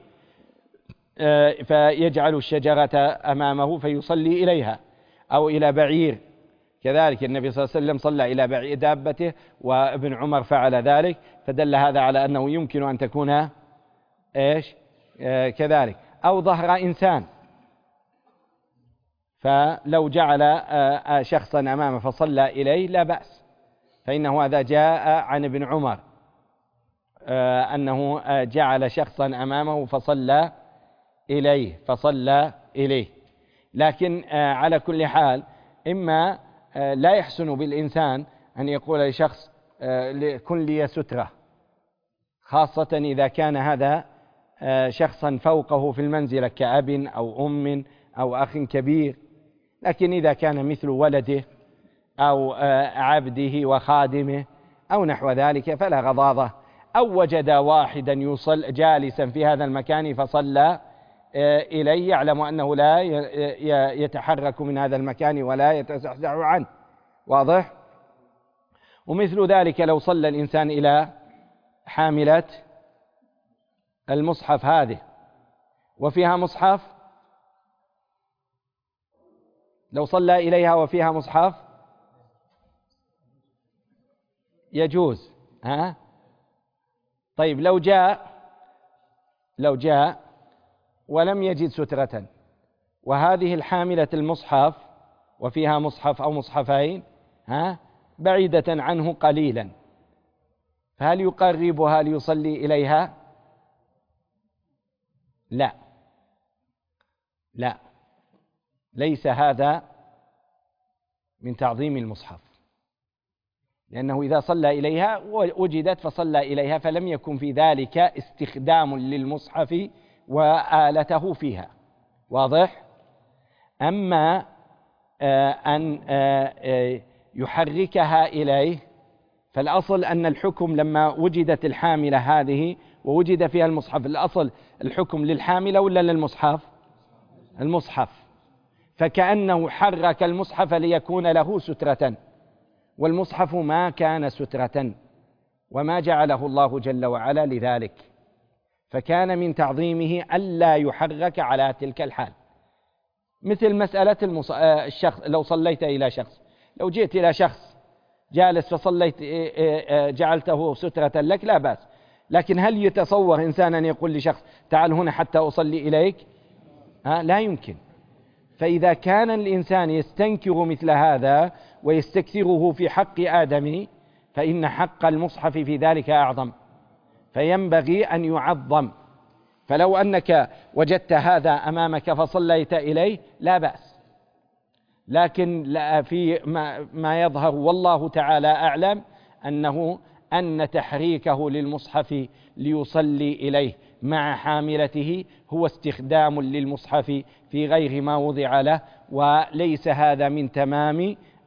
فيجعل الشجرة أمامه فيصلي إليها، أو إلى بعير كذلك. النبي صلى الله عليه وسلم صلى إلى بعير دابته، وابن عمر فعل ذلك، فدل هذا على أنه يمكن أن تكون كذلك. أو ظهر إنسان، فلو جعل شخصا أمامه فصلى إليه لا بأس، فإنه هذا جاء عن ابن عمر أنه جعل شخصا أمامه فصلى إليه. لكن على كل حال إما لا يحسن بالإنسان أن يقول لشخص كن لي سترة، خاصة إذا كان هذا شخصا فوقه في المنزلة كأب أو أم أو أخ كبير. لكن إذا كان مثل ولده أو عبده وخادمه أو نحو ذلك فلا غضاضة. أو وجد واحدا يصل جالسا في هذا المكان فصلى إليه، يعلم أنه لا يتحرك من هذا المكان ولا يتزحزح عنه. واضح؟ ومثل ذلك لو صلى الإنسان إلى حاملة المصحف هذه وفيها مصحف، لو صلى إليها وفيها مصحف يجوز. طيب لو جاء ولم يجد سترة، وهذه الحاملة المصحف وفيها مصحف أو مصحفين بعيدة عنه قليلا، فهل يقربها ليصلي إليها؟ لا، ليس هذا من تعظيم المصحف، لأنه إذا صلى إليها وجدت فصلى إليها، فلم يكن في ذلك استخدام للمصحف وآلته فيها. واضح؟ أما أن يحركها إليه، فالأصل أن الحكم لما وجدت الحاملة هذه ووجد فيها المصحف، الأصل الحكم للحاملة ولا للمصحف؟ المصحف. فكأنه حرك المصحف ليكون له سترة، والمصحف ما كان سترة وما جعله الله جل وعلا لذلك، فكان من تعظيمه ألا يحرك على تلك الحال. مثل مسألة الشخص، لو صليت إلى شخص، لو جئت إلى شخص جالس فصليت جعلته سترة لك لا بأس. لكن هل يتصور إنسان أن يقول لشخص تعال هنا حتى أصلي إليك؟ لا يمكن. فإذا كان الإنسان يستنكر مثل هذا ويستكثره في حق آدم، فإن حق المصحف في ذلك أعظم، فينبغي أن يعظم. فلو أنك وجدت هذا أمامك فصليت إليه لا بأس، لكن في ما يظهر والله تعالى أعلم أن تحريكه للمصحف ليصلي إليه مع حاملته هو استخدام للمصحف في غير ما وضع له، وليس هذا من تمام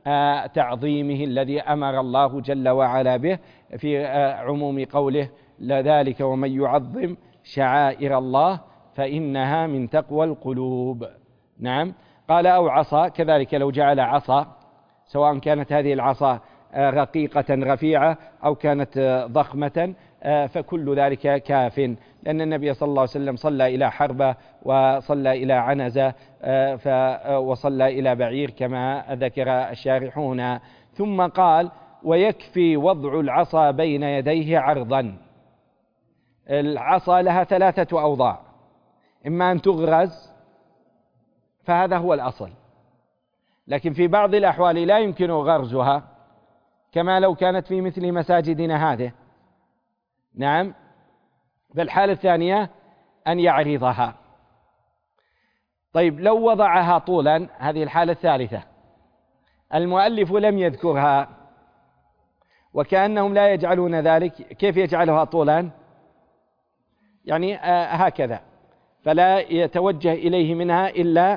تعظيمه الذي أمر الله جل وعلا به في عموم قوله لذلك ومن يعظم شعائر الله فإنها من تقوى القلوب. نعم. قال أو عصا، كذلك لو جعل عصا سواء كانت هذه العصا رقيقة رفيعة أو كانت ضخمة فكل ذلك كاف، لأن النبي صلى الله عليه وسلم صلى إلى حربة وصلى إلى عنزة وصلى إلى بعير كما ذكر الشارحون. ثم قال ويكفي وضع العصا بين يديه عرضا. العصا لها 3 أوضاع، إما أن تغرز فهذا هو الأصل، لكن في بعض الأحوال لا يمكن غرزها كما لو كانت في مثل مساجدنا هذه. نعم. فالحالة الثانية أن يعرضها. طيب لو وضعها طولا، هذه الحالة الثالثة المؤلف لم يذكرها وكأنهم لا يجعلون ذلك. كيف يجعلها طولا؟ يعني هكذا، فلا يتوجه إليه منها إلا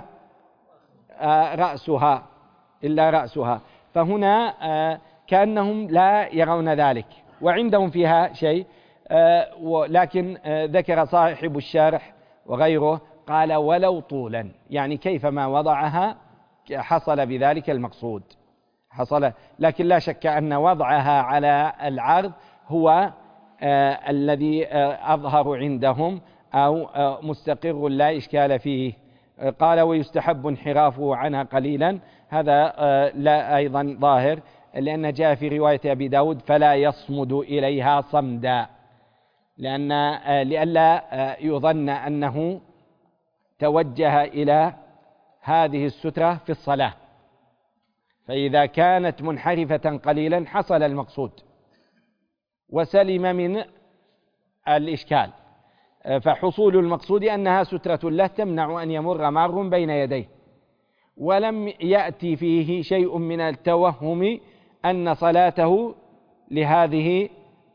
رأسها، فهنا كأنهم لا يرون ذلك وعندهم فيها شيء. لكن ذكر صاحب الشارح وغيره قال ولو طولا، يعني كيفما وضعها حصل بذلك المقصود، لكن لا شك أن وضعها على العرض هو الذي أظهر عندهم أو مستقر لا إشكال فيه. قال ويستحب انحرافه عنها قليلا، هذا لا أيضا ظاهر، لأن جاء في رواية أبي داود فلا يصمد إليها صمدا، لئلا يظن أنه توجه إلى هذه السترة في الصلاة، فإذا كانت منحرفة قليلا حصل المقصود وسلم من الإشكال. فحصول المقصود أنها سترة له تمنع أن يمر مار بين يديه، ولم يأتي فيه شيء من التوهم أن صلاته لهذه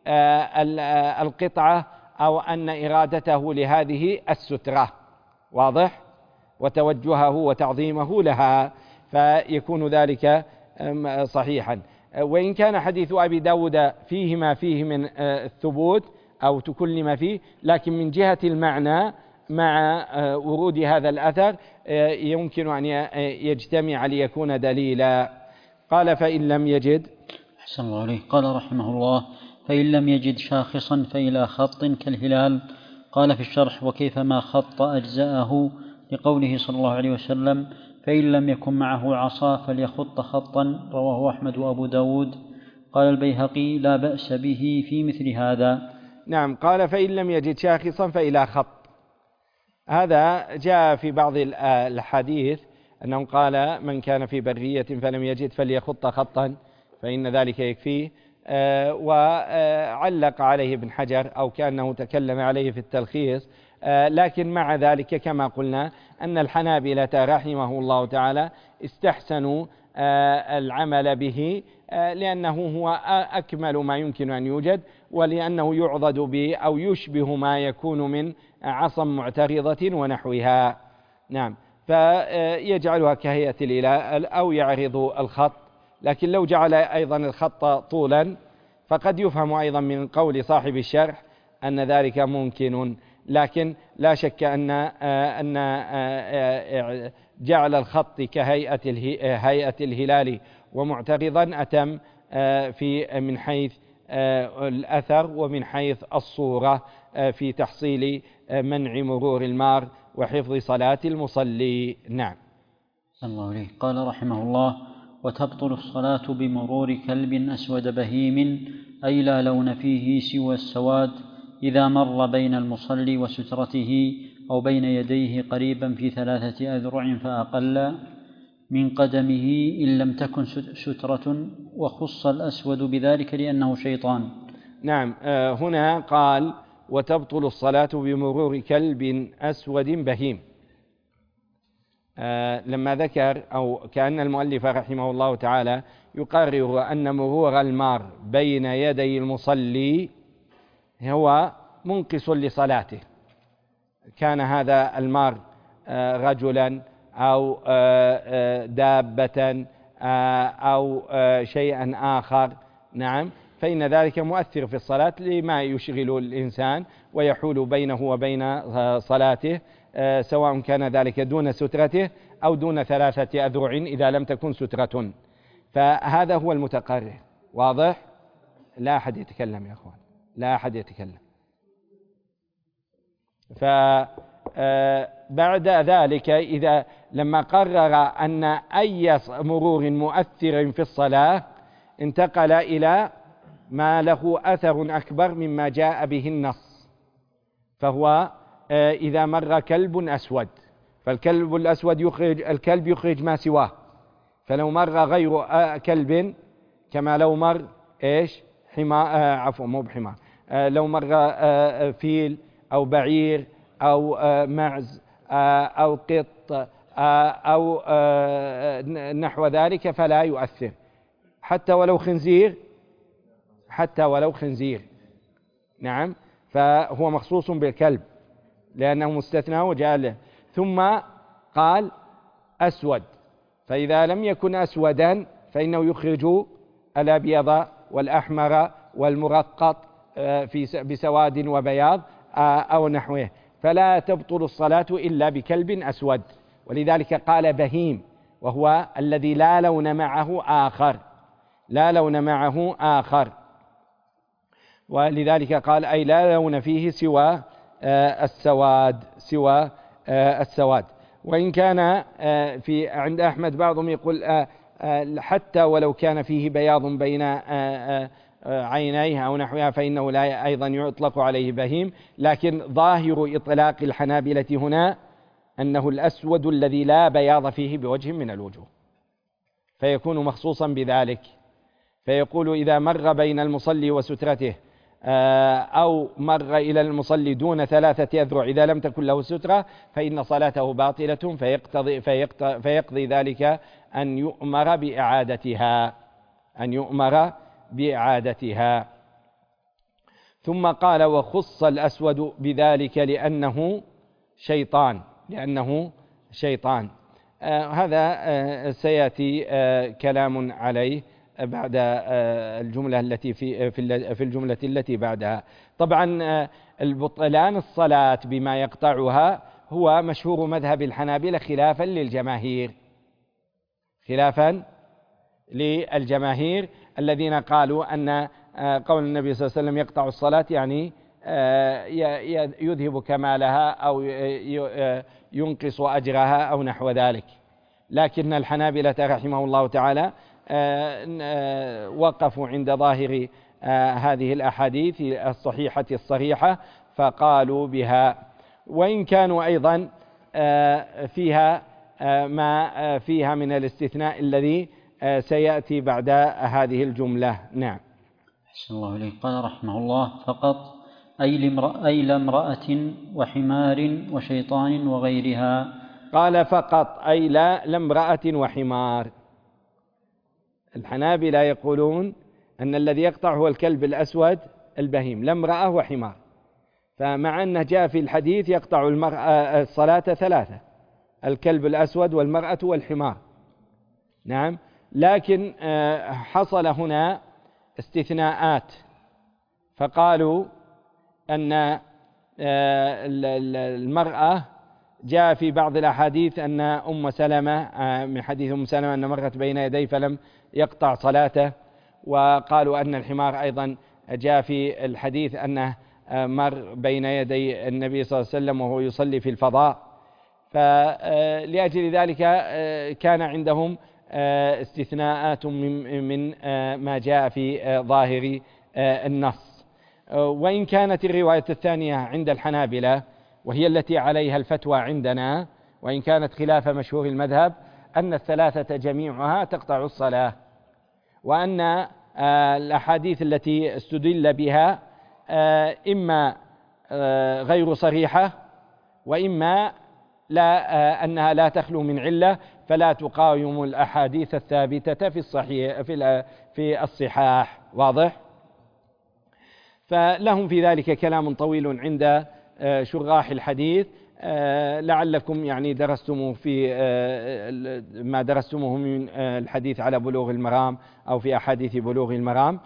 القطعة أو أن إرادته لهذه السترة، واضح، وتوجهه وتعظيمه لها، فيكون ذلك صحيحا. وإن كان حديث أبي داود فيه ما فيه من الثبوت أو تكلم فيه، لكن من جهة المعنى مع ورود هذا الأثر يمكن أن يجتمع ليكون دليلا. قال فإن لم يجد. أحسن الله عليه. قال رحمه الله فإن لم يجد شاخصا فإلى خط كالهلال. قال في الشرح وكيفما خط أجزاءه، لقوله صلى الله عليه وسلم فإن لم يكن معه عصا فليخط خطا، رواه أحمد وأبو داود. قال البيهقي لا بأس به في مثل هذا. نعم. قال فإن لم يجد شاخصا فإلى خط، هذا جاء في بعض الحديث أنه قال من كان في برية فلم يجد فليخط خطا فإن ذلك يكفيه، وعلق عليه ابن حجر أو كأنه تكلم عليه في التلخيص. لكن مع ذلك كما قلنا أن الحنابلة رحمه الله تعالى استحسنوا العمل به، لأنه هو أكمل ما يمكن أن يوجد، ولأنه يعضد به أو يشبه ما يكون من عصا معترضة ونحوها. نعم. فيجعلها كهيئة الهلال أو يعرض الخط. لكن لو جعل أيضا الخط طولا فقد يفهم أيضا من قول صاحب الشرح أن ذلك ممكن، لكن لا شك أن جعل الخط كهيئة الهلال ومعترضا أتم من حيث الأثر ومن حيث الصورة في تحصيل منع مرور المار وحفظ صلاة المصلي. نعم. الله عليه. قال رحمه الله وتبطل الصلاة بمرور كلب أسود بهيم، أي لا لون فيه سوى السواد، إذا مر بين المصلي وسترته أو بين يديه قريبا في 3 أذرع فأقل من قدمه إن لم تكن سترة، وخص الأسود بذلك لأنه شيطان. نعم. هنا قال وتبطل الصلاة بمرور كلب أسود بهيم. لما ذكر أو كأن المؤلف رحمه الله تعالى يقرر أن مرور المار بين يدي المصلي هو منقص لصلاته، كان هذا المار رجلا أو دابة أو شيئا آخر، نعم، فإن ذلك مؤثر في الصلاة لما يشغل الإنسان ويحول بينه وبين صلاته، سواء كان ذلك دون سترته أو دون 3 أذرع إذا لم تكن سترة. فهذا هو المتقرر. واضح؟ لا أحد يتكلم يا أخوان، لا أحد يتكلم. فبعد ذلك إذا لما قرر أن أي مرور مؤثر في الصلاة انتقل إلى ما له أثر أكبر مما جاء به النص، فهو إذا مر كلب أسود، فالكلب الأسود يخرج ما سواه، فلو مر غير كلب كما لو مر حمار، مو بحمار، لو مر فيل أو بعير أو معز أو قط أو نحو ذلك فلا يؤثر، حتى ولو خنزير، نعم، فهو مخصوص بالكلب لأنه مستثنى وجاء له. ثم قال أسود، فإذا لم يكن أسودا فإنه يخرج الأبيض والأحمر والمرقط بسواد وبياض أو نحوه، فلا تبطل الصلاة إلا بكلب أسود. ولذلك قال بهيم، وهو الذي لا لون معه آخر، ولذلك قال أي لا لون فيه سوى السواد. وإن كان عند أحمد بعضهم يقول حتى ولو كان فيه بياض بين عينيه أو نحوها فإنه لا أيضا يطلق عليه بهيم، لكن ظاهر إطلاق الحنابلة هنا أنه الأسود الذي لا بياض فيه بوجه من الوجوه، فيكون مخصوصا بذلك. فيقول إذا مر بين المصلي وسترته أو مر إلى المصلي دون 3 أذرع إذا لم تكن له سترة فإن صلاته باطلة، فيقضي ذلك أن يؤمر بإعادتها. ثم قال وخص الأسود بذلك لأنه شيطان. هذا سيأتي كلام عليه بعد الجملة التي في الجملة التي بعدها. طبعا البطلان الصلاة بما يقطعها هو مشهور مذهب الحنابلة خلافا للجماهير الذين قالوا أن قول النبي صلى الله عليه وسلم يقطع الصلاة يعني يذهب كمالها أو ينقص أجرها أو نحو ذلك. لكن الحنابلة رحمه الله تعالى وقفوا عند ظاهر هذه الأحاديث الصحيحة الصريحة فقالوا بها، وإن كانوا أيضا فيها ما فيها من الاستثناء الذي سيأتي بعد هذه الجملة. نعم. أحسن الله إليك. قال رحمه الله فقط أي لامرأة وحمار وشيطان وغيرها. قال فقط أي لا لامرأة وحمار. الحنابلة يقولون أن الذي يقطع هو الكلب الأسود البهيم، لامرأة وحمار، فمع أنه جاء في الحديث يقطع الصلاة 3، الكلب الأسود والمرأة والحمار، نعم، لكن حصل هنا استثناءات، فقالوا أن المرأة جاء في بعض الأحاديث أن أم سلمة من حديث أم سلمة أن مرت بين يديه فلم يقطع صلاته، وقالوا أن الحمار أيضا جاء في الحديث أنه مر بين يدي النبي صلى الله عليه وسلم وهو يصلي في الفضاء، فلأجل ذلك كان عندهم استثناءات من ما جاء في ظاهر النص. وإن كانت الرواية الثانية عند الحنابلة وهي التي عليها الفتوى عندنا، وإن كانت خلاف مشهور المذهب، أن 3 جميعها تقطع الصلاة، وأن الأحاديث التي استدل بها إما غير صريحة وإما أنها لا تخلو من علة، فلا تقاوم الأحاديث الثابتة في الصحاح. واضح؟ فلهم في ذلك كلام طويل عند شراح الحديث، لعلكم يعني درستموه في ما درستموه من الحديث على بلوغ المرام أو في أحاديث بلوغ المرام،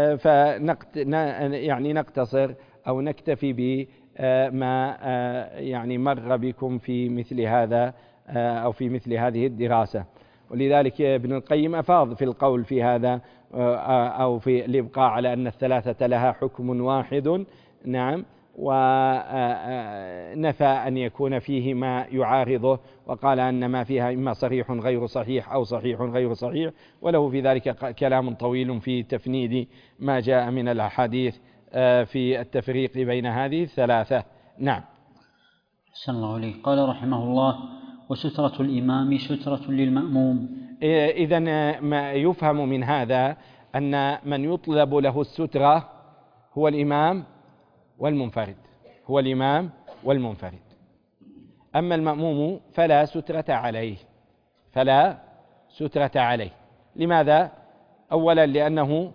يعني نقتصر أو نكتفي بما يعني مر بكم في مثل هذا أو في مثل هذه الدراسة. ولذلك ابن القيم أفاض في القول في هذا أو في الإبقاء على أن الثلاثة لها حكم واحد، نعم، ونفى أن يكون فيه ما يعارضه، وقال أن ما فيها إما صحيح غير صحيح أو صحيح غير صحيح، وله في ذلك كلام طويل في تفنيد ما جاء من الأحاديث في التفريق بين هذه الثلاثة. نعم. أحسن الله عليه. قال رحمه الله: وسترة الإمام سترة للمأموم. إذن ما يفهم من هذا أن من يطلب له السترة هو الإمام والمنفرد، هو الإمام والمنفرد. أما المأموم فلا سترة عليه، فلا سترة عليه. لماذا؟ أولا لأنه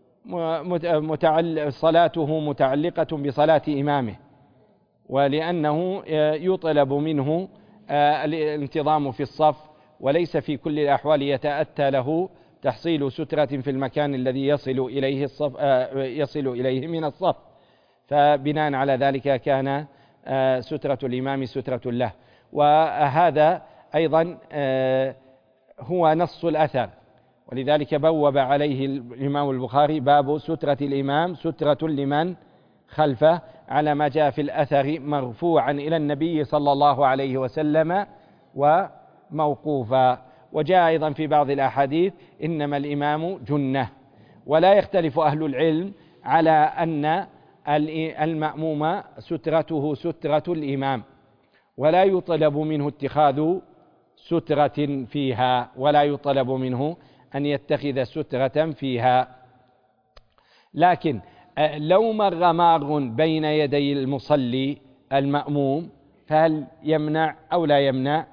صلاته متعلقة بصلاة إمامه، ولأنه يطلب منه الانتظام في الصف، وليس في كل الأحوال يتأتى له تحصيل سترة في المكان الذي يصل إليه من الصف، فبناء على ذلك كان سترة الإمام سترة له. وهذا أيضا هو نص الأثر، ولذلك بوب عليه الإمام البخاري باب سترة الإمام سترة لمن خلفه، على ما جاء في الأثر مرفوعا إلى النبي صلى الله عليه وسلم وموقوفا. وجاء أيضا في بعض الأحاديث: إنما الإمام جنة. ولا يختلف أهل العلم على أن المأموم سترته سترة الإمام، ولا يطلب منه اتخاذ سترة فيها، ولا يطلب منه أن يتخذ سترة فيها. لكن لو مر مار بين يدي المصلي المأموم فهل يمنع أو لا يمنع؟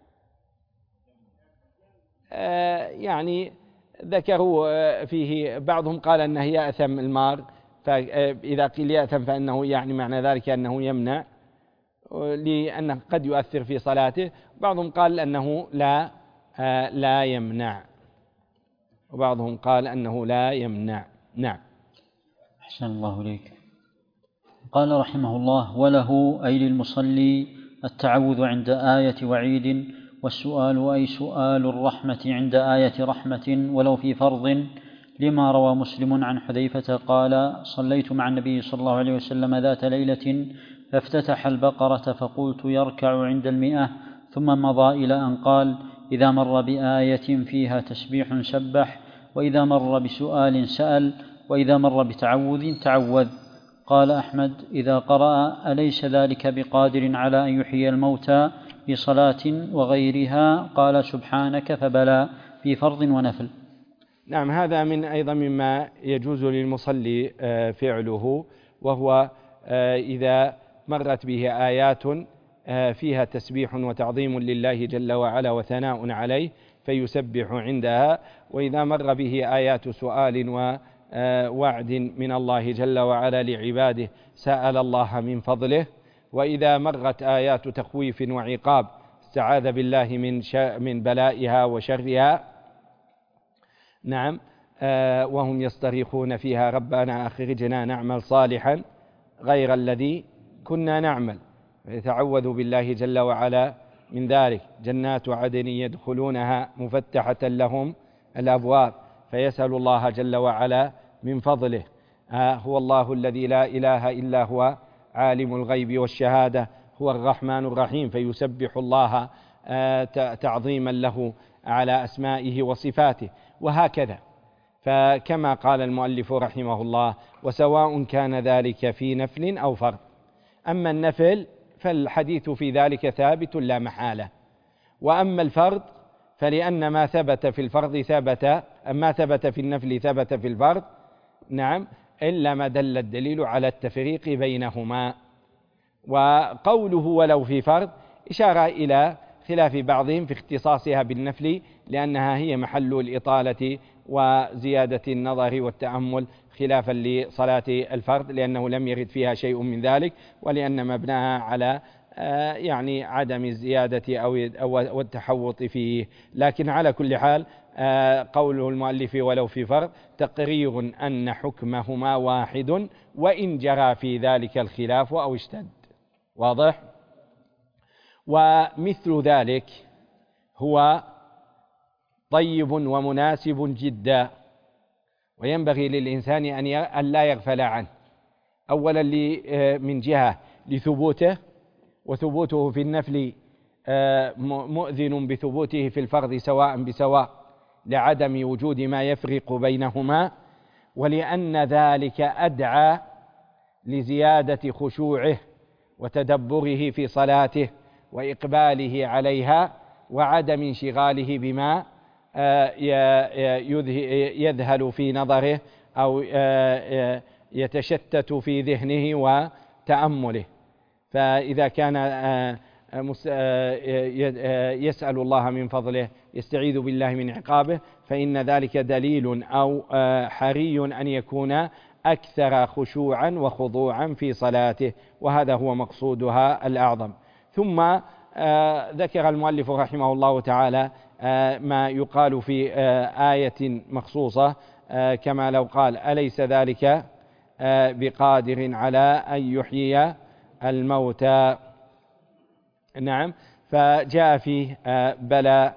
يعني ذكروا فيه بعضهم قال أنه يأثم المار، فإذا قيل يأثم فإنه يعني معنى ذلك أنه يمنع لأنه قد يؤثر في صلاته. بعضهم قال أنه لا يمنع، وبعضهم قال أنه لا يمنع. نعم. أحسن الله إليك. قال رحمه الله: وله أي للمصلي التعوذ عند آية وعيد، والسؤال أي سؤال الرحمة عند آية رحمة ولو في فرض، لما روى مسلم عن حذيفة قال: صليت مع النبي صلى الله عليه وسلم ذات ليلة فافتتح البقرة فقلت يركع عند 100، ثم مضى إلى أن قال: إذا مر بآية فيها تسبيح سبح، وإذا مر بسؤال سأل، وإذا مر بتعوذ تعوذ. قال أحمد: إذا قرأ أليس ذلك بقادر على أن يحيي الموتى في صلاة وغيرها؟ قال: سبحانك، فبلى في فرض ونفل. نعم، هذا من أيضا مما يجوز للمصلي فعله، وهو إذا مرت به آيات فيها تسبيح وتعظيم لله جل وعلا وثناء عليه فيسبح عندها، وإذا مر به آيات سؤال ووعد من الله جل وعلا لعباده سأل الله من فضله، وإذا مرت آيات تخويف وعقاب استعاذ بالله من بلائها وشرها. نعم، وهم يصطرخون فيها: ربنا أخرجنا نعمل صالحا غير الذي كنا نعمل. يتعوذ بالله جل وعلا من ذلك. جنات عدن يدخلونها مفتحة لهم الأبواب، فيسأل الله جل وعلا من فضله. هو الله الذي لا إله إلا هو عالم الغيب والشهادة، هو الرحمن الرحيم، فيسبح الله تعظيما له على أسمائه وصفاته. وهكذا، فكما قال المؤلف رحمه الله: وسواء كان ذلك في نفل أو فرض. أما النفل فالحديث في ذلك ثابت لا محالة، وأما الفرض فلأن ما ثبت في الفرض ثبت، ما ثبت في النفل ثبت في الفرض. نعم، إلا ما دل الدليل على التفريق بينهما. وقوله ولو في فرض إشارة إلى خلاف بعضهم في اختصاصها بالنفل، لأنها هي محل الإطالة وزيادة النظر والتأمل، خلافا لصلاة الفرض لأنه لم يرد فيها شيء من ذلك، ولأن مبناها على يعني عدم الزيادة أو التحوط فيه. لكن على كل حال قوله المؤلف ولو في فرق تقرير أن حكمهما واحد وإن جرى في ذلك الخلاف أو اشتد. واضح؟ ومثل ذلك هو طيب ومناسب جدا، وينبغي للإنسان أن لا يغفل عنه. أولا من جهة لثبوته، وثبوته في النفل مؤذن بثبوته في الفرض سواء بسواء لعدم وجود ما يفرق بينهما، ولأن ذلك أدعى لزيادة خشوعه وتدبره في صلاته وإقباله عليها وعدم انشغاله بما يذهل في نظره أو يتشتت في ذهنه وتأمله. فإذا كان يسأل الله من فضله يستعيذ بالله من عقابه فإن ذلك دليل أو حري أن يكون أكثر خشوعا وخضوعا في صلاته، وهذا هو مقصودها الأعظم. ثم ذكر المؤلف رحمه الله تعالى ما يقال في آية مخصوصة، كما لو قال أليس ذلك بقادر على أن يحيي الموتى. نعم، فجاء فيه بلى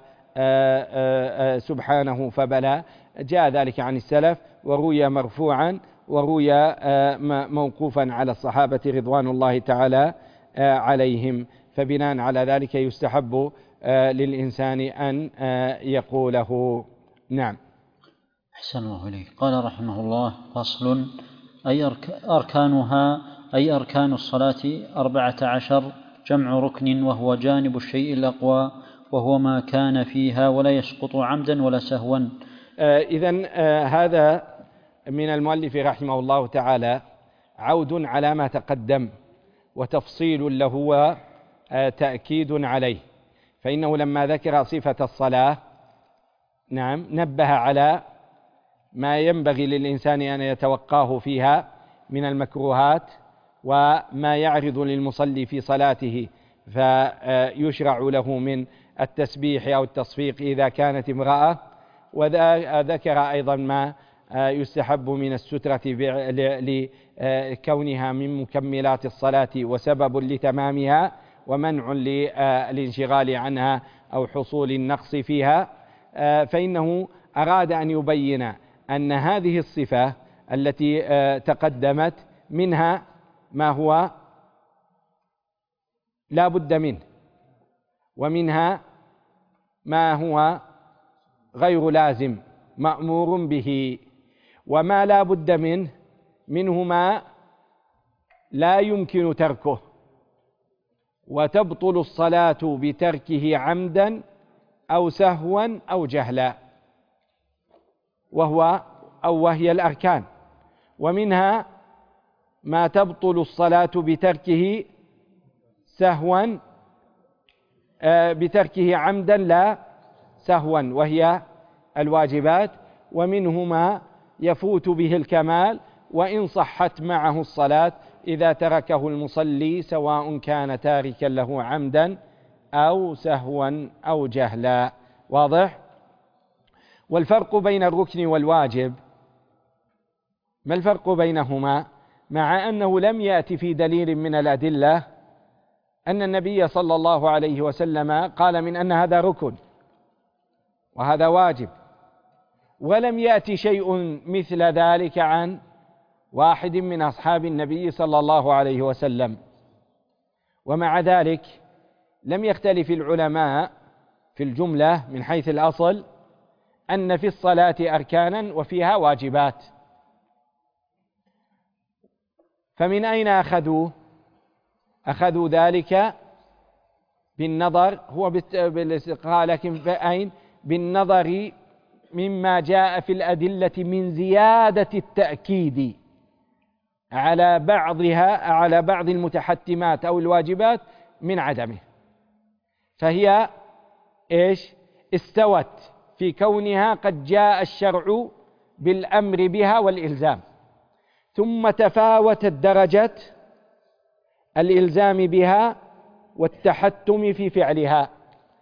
سبحانه فبلى، جاء ذلك عن السلف وروي مرفوعا وروي موقوفا على الصحابة رضوان الله تعالى عليهم. فبناء على ذلك يستحب للإنسان أن يقوله. نعم. أحسن الله إليك. قال رحمه الله: فصل: أركانها أي أركان الصلاة 14، جمع ركن وهو جانب الشيء الأقوى وهو ما كان فيها ولا يسقط عمدا ولا سهوا. إذن هذا من المؤلف رحمه الله تعالى عود على ما تقدم وتفصيل له وتأكيد عليه، فإنه لما ذكر صفة الصلاة نعم نبه على ما ينبغي للإنسان أن يتوقاه فيها من المكروهات وما يعرض للمصلي في صلاته فيشرع له من التسبيح أو التصفيق إذا كانت امرأة، وذكر أيضا ما يستحب من السترة لكونها من مكملات الصلاة وسبب لتمامها ومنع للانشغال عنها أو حصول النقص فيها. فإنه أراد أن يبين أن هذه الصفة التي تقدمت منها ما هو لا بد منه، ومنها ما هو غير لازم مأمور به، وما لا بد منه ما لا يمكن تركه، وتبطل الصلاة بتركه عمدا أو سهوا أو جهلا، وهي الأركان. ومنها ما تبطل الصلاة بتركه سهوا بتركه عمدا لا سهوا وهي الواجبات. ومنه ما يفوت به الكمال وإن صحت معه الصلاة إذا تركه المصلي سواء كان تاركا له عمدا أو سهوا أو جهلا. واضح؟ والفرق بين الركن والواجب، ما الفرق بينهما؟ مع أنه لم يأتي في دليل من الأدلة أن النبي صلى الله عليه وسلم قال من أن هذا ركن وهذا واجب، ولم يأتي شيء مثل ذلك عن واحد من أصحاب النبي صلى الله عليه وسلم. ومع ذلك لم يختلف العلماء في الجملة من حيث الأصل أن في الصلاة أركانا وفيها واجبات. فمن أين أخذوا ذلك؟ بالنظر، هو بالاستقراء، لكن أين؟ بالنظر مما جاء في الأدلة من زيادة التأكيد على بعض المتحتمات أو الواجبات من عدمه، فهي استوت في كونها قد جاء الشرع بالأمر بها والإلزام، ثم تفاوتت درجة الإلزام بها والتحتم في فعلها.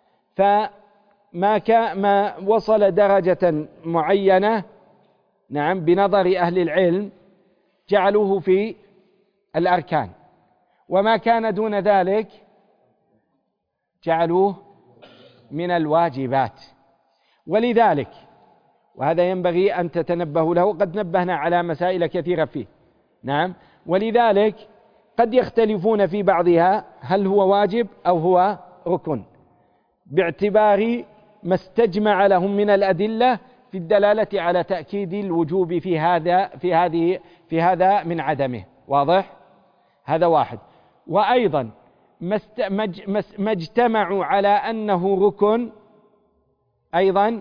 ما وصل درجة معينة نعم بنظر أهل العلم جعلوه في الأركان، وما كان دون ذلك جعلوه من الواجبات. ولذلك وهذا ينبغي أن تتنبهوا له، قد نبهنا على مسائل كثيرة فيه نعم، ولذلك قد يختلفون في بعضها هل هو واجب أو هو ركن، باعتبار ما استجمع لهم من الأدلة في الدلالة على تأكيد الوجوب في هذا من عدمه. واضح؟ هذا واحد. وأيضا ما اجتمعوا على أنه ركن أيضا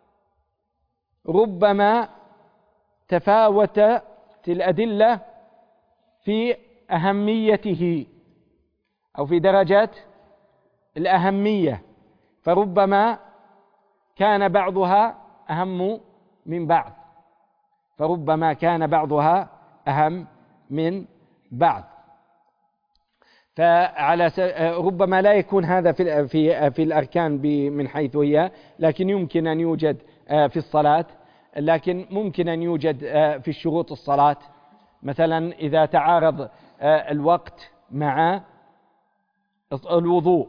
ربما تفاوتت الأدلة في أهميته أو في درجة الأهمية، فربما كان بعضها أهم من بعض، أهم من بعض. ربما لا يكون هذا في الأركان من حيث هي، لكن يمكن أن يوجد في الصلاة، لكن ممكن أن يوجد في الشروط الصلاة، مثلا إذا تعارض الوقت مع الوضوء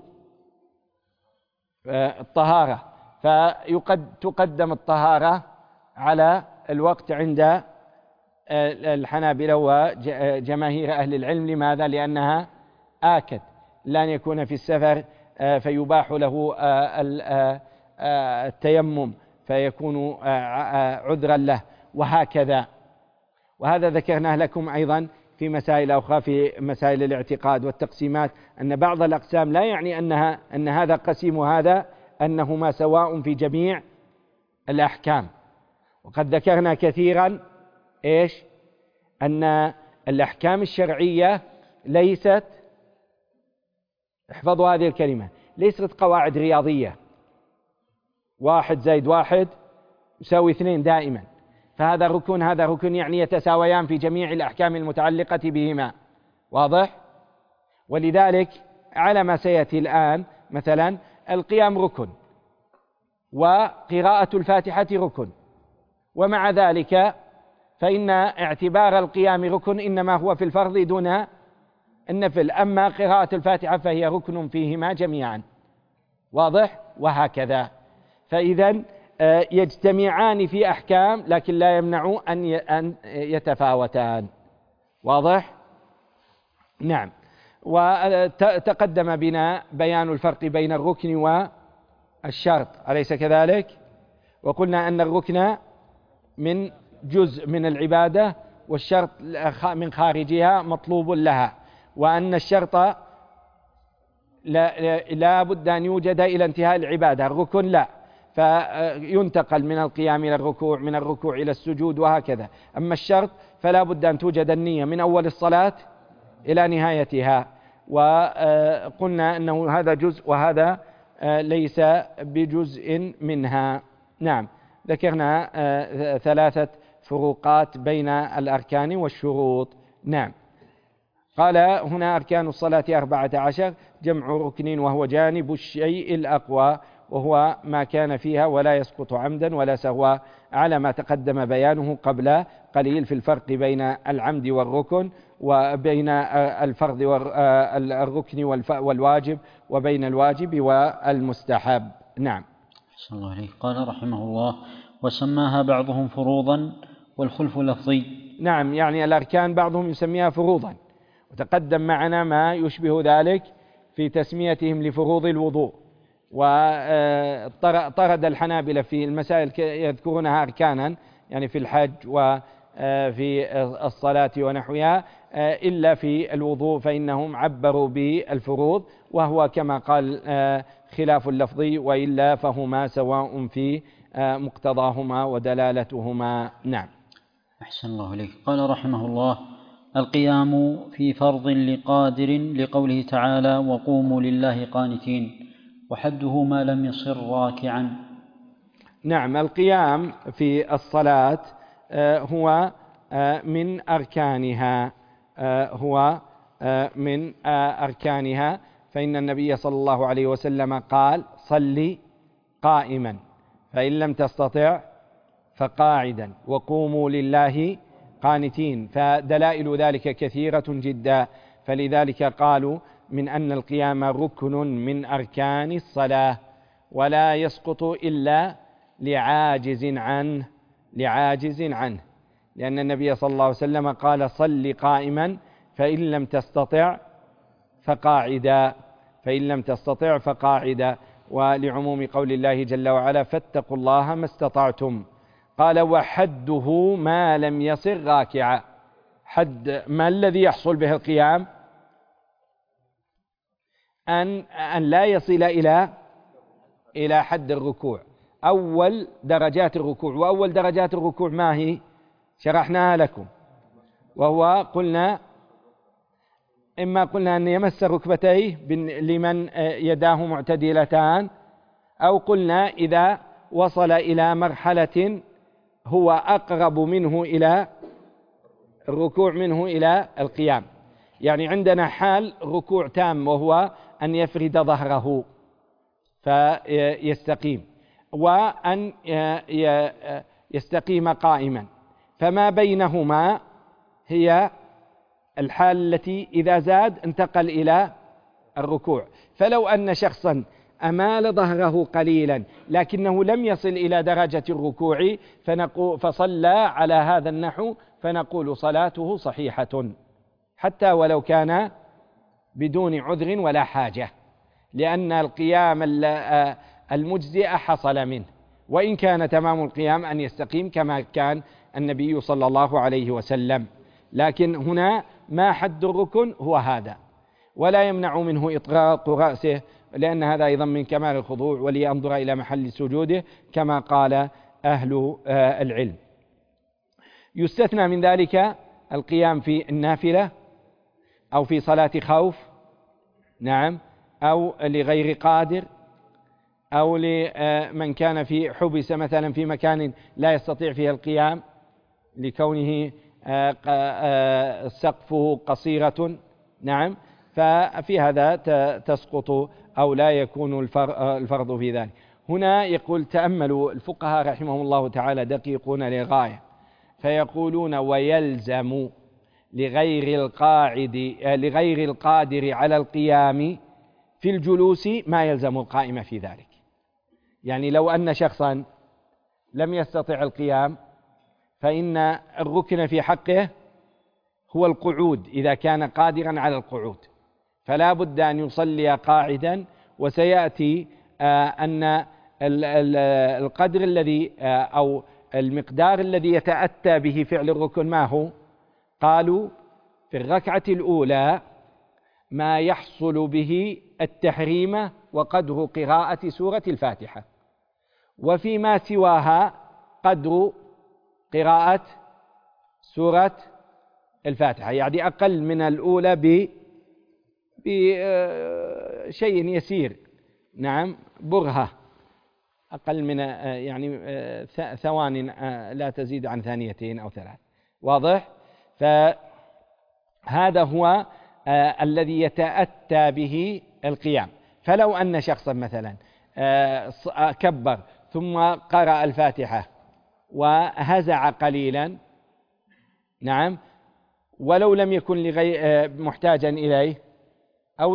الطهارة، فتقدم الطهارة على الوقت عند الحنابلة وجماهير أهل العلم. لماذا؟ لأنها آكد، لن يكون في السفر فيباح له التيمم فيكون عذرا له، وهكذا. وهذا ذكرناه لكم أيضا في مسائل أخرى، في مسائل الاعتقاد والتقسيمات، أن بعض الأقسام لا يعني أن هذا قسيم وهذا أنهما سواء في جميع الأحكام. وقد ذكرنا كثيرا أن الأحكام الشرعية ليست، احفظوا هذه الكلمة، ليست قواعد رياضية 1+1=2 دائما، فهذا ركن هذا ركن، يعني يتساويان في جميع الأحكام المتعلقة بهما. واضح؟ ولذلك على ما سيأتي الآن مثلا القيام ركن وقراءة الفاتحة ركن، ومع ذلك فإن اعتبار القيام ركن إنما هو في الفرض دون النفل، أما قراءة الفاتحة فهي ركن فيهما جميعا. واضح؟ وهكذا. فإذا يجتمعان في أحكام لكن لا يمنع أن يتفاوتان. واضح؟ نعم. وتقدم بنا بيان الفرق بين الركن والشرط، أليس كذلك؟ وقلنا أن الركن من جزء من العبادة والشرط من خارجها مطلوب لها، وأن الشرط لا بد أن يوجد إلى انتهاء العبادة، الركن لا، فينتقل من القيام إلى الركوع، من الركوع إلى السجود وهكذا. أما الشرط فلا بد أن توجد النية من أول الصلاة إلى نهايتها. وقلنا أنه هذا جزء وهذا ليس بجزء منها. نعم. ذكرنا 3 فروقات بين الأركان والشروط. نعم. قال هنا أركان الصلاة 14، جمع ركن وهو جانب الشيء الأقوى، وهو ما كان فيها ولا يسقط عمدا ولا سهوا، على ما تقدم بيانه قبل قليل في الفرق بين العمد والركن، وبين الفرض والركن والواجب، وبين الواجب والمستحب. نعم. أحسن الله عليك. قال رحمه الله: وسماها بعضهم فروضا والخلف لفظي. نعم، يعني الأركان بعضهم يسميها فروضا، وتقدم معنا ما يشبه ذلك في تسميتهم لفروض الوضوء. وطرد الحنابلة في المسائل يذكرونها أركانا، يعني في الحج وفي الصلاة ونحوها، إلا في الوضوء فإنهم عبروا بالفروض، وهو كما قال خلاف اللفظي، وإلا فهما سواء في مقتضاهما ودلالتهما. نعم. أحسن الله إليك. قال رحمه الله: القيام في فرض لقادر، لقوله تعالى: وقوموا لله قانتين، وحده ما لم يصر راكعا. نعم. القيام في الصلاة هو من أركانها، فإن النبي صلى الله عليه وسلم قال: صل قائما، فإن لم تستطع فقاعدا، وقوموا لله قانتين. فدلائل ذلك كثيرة جدا، فلذلك قالوا من أن القيام ركن من أركان الصلاة، ولا يسقط إلا لعاجز عنه، لأن النبي صلى الله عليه وسلم قال: صل قائما فإن لم تستطع فقاعدا، ولعموم قول الله جل وعلا: فاتقوا الله ما استطعتم. قال: وحده ما لم يصر راكعا. حد ما الذي يحصل به القيام؟ أن لا يصل إلى حد الركوع، أول درجات الركوع. وأول درجات الركوع ما هي؟ شرحناها لكم، وهو إما قلنا أن يمس ركبتيه لمن يداه معتدلتان، أو قلنا إذا وصل إلى مرحلة هو أقرب منه إلى الركوع منه إلى القيام. يعني عندنا حال ركوع تام، وهو أن يفرد ظهره فيستقيم، وأن يستقيم قائما، فما بينهما هي الحال التي إذا زاد انتقل إلى الركوع. فلو أن شخصا أمال ظهره قليلا لكنه لم يصل إلى درجة الركوع فصلى على هذا النحو، فنقول صلاته صحيحة حتى ولو كان بدون عذر ولا حاجة، لأن القيام المجزئ حصل منه، وإن كان تمام القيام أن يستقيم كما كان النبي صلى الله عليه وسلم. لكن هنا ما حد الركن هو هذا، ولا يمنع منه إطراق رأسه، لأن هذا أيضا من كمال الخضوع، ولينظر إلى محل سجوده كما قال أهل العلم. يستثنى من ذلك القيام في النافلة أو في صلاة خوف، نعم، أو لغير قادر، أو لمن كان في حبس مثلا في مكان لا يستطيع فيه القيام لكونه سقفه قصيرة، نعم، ففي هذا تسقط أو لا يكون الفرض في ذلك. هنا يقول: تأملوا الفقهاء رحمهم الله تعالى دقيقون للغاية، فيقولون: ويلزم لغير القادر على القيام في الجلوس ما يلزم القائم في ذلك. يعني لو أن شخصا لم يستطع القيام فإن الركن في حقه هو القعود، إذا كان قادرا على القعود فلا بد أن يصلي قاعدا. وسيأتي أن القدر الذي أو المقدار الذي يتأتى به فعل الركن ما هو؟ قالوا: في الركعة الأولى ما يحصل به التحريم وقدر قراءة سورة الفاتحة، وفيما سواها قدر قراءة سورة الفاتحة، يعني أقل من الأولى بشيء يسير، نعم، برهة أقل من يعني ثوان لا تزيد عن ثانيتين أو ثلاث، واضح؟ فهذا هو الذي يتأتى به القيام. فلو أن شخصا مثلا كبر ثم قرأ الفاتحة وهزع قليلا، نعم، ولو لم يكن محتاجا إليه، أو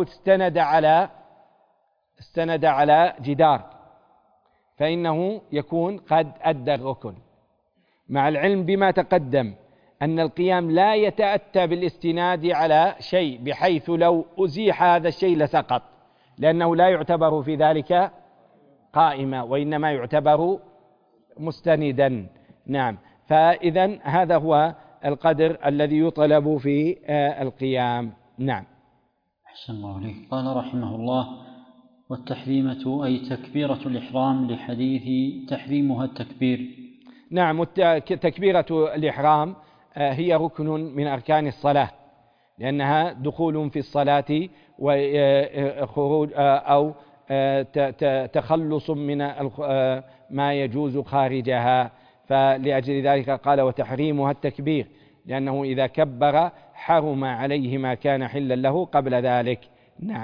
استند على جدار، فإنه يكون قد أدى الركن، مع العلم بما تقدم أن القيام لا يتأتى بالاستناد على شيء بحيث لو أزيح هذا الشيء لسقط، لأنه لا يعتبر في ذلك قائما، وإنما يعتبر مستندا، نعم. فإذن هذا هو القدر الذي يطلب في القيام، نعم. أحسن الله عليك. قال رحمه الله: والتحريمة أي تكبيرة الإحرام، لحديث تحريمها التكبير. نعم، تكبيرة الإحرام هي ركن من أركان الصلاة، لأنها دخول في الصلاة وخروج أو تخلص من ما يجوز خارجها، فلأجل ذلك قال: وتحريمها التكبير، لأنه إذا كبر حرم عليه ما كان حلا له قبل ذلك، نعم.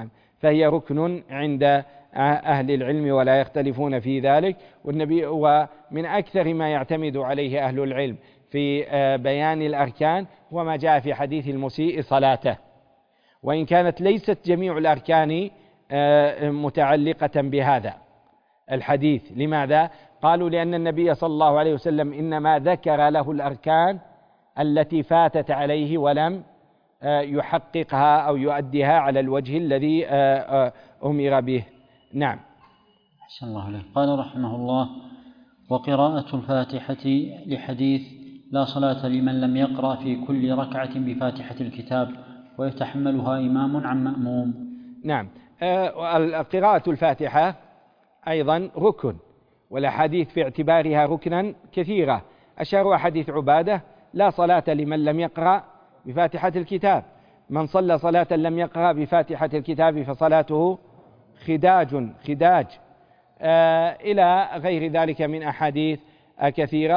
فهي ركن عند أهل العلم ولا يختلفون في ذلك. والنبي ومن أكثر ما يعتمد عليه أهل العلم في بيان الأركان هو ما جاء في حديث المسيء صلاته، وإن كانت ليست جميع الأركان متعلقة بهذا الحديث. لماذا؟ قالوا لأن النبي صلى الله عليه وسلم إنما ذكر له الأركان التي فاتت عليه ولم يحققها أو يؤديها على الوجه الذي أمر به. نعم. أحسن الله عليه. قال رحمه الله: وقراءة الفاتحة لحديث لا صلاة لمن لم يقرأ في كل ركعة بفاتحة الكتاب ويتحملها إمام عن مأموم. نعم. قراءة الفاتحة أيضا ركن، والأحاديث في اعتبارها ركنا كثيرة، أشار حديث عبادة: لا صلاة لمن لم يقرأ بفاتحة الكتاب، من صلى صلاة لم يقرأ بفاتحة الكتاب فصلاته خداج إلى غير ذلك من أحاديث كثيرة،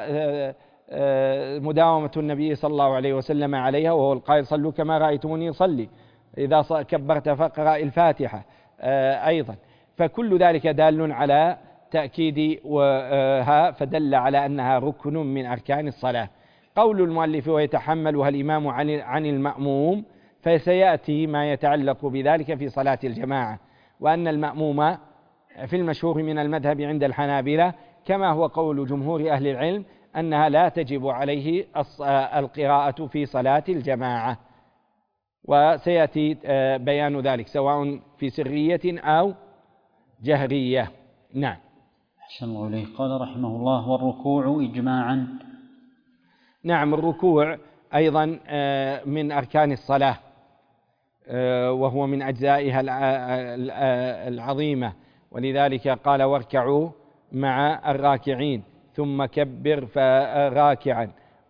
ومداومة النبي صلى الله عليه وسلم عليها، وهو القائل: صلوا كما رأيتموني أصلي، إذا كبرت فاقرأ الفاتحة أيضا. فكل ذلك دال على تأكيدها، فدل على أنها ركن من أركان الصلاة. قول المؤلف: ويتحملها الإمام عن المأموم، فسيأتي ما يتعلق بذلك في صلاة الجماعة، وأن المأموم في المشهور من المذهب عند الحنابلة كما هو قول جمهور أهل العلم أنها لا تجب عليه القراءة في صلاة الجماعة، وسيأتي بيان ذلك سواء في سرية أو جهرية. نعم. أحسن الله إليه. قال رحمه الله: والركوع إجماعا. نعم، الركوع أيضا من أركان الصلاة، وهو من أجزائها العظيمة، ولذلك قال: واركعوا مع الراكعين ثم كبر راكعا.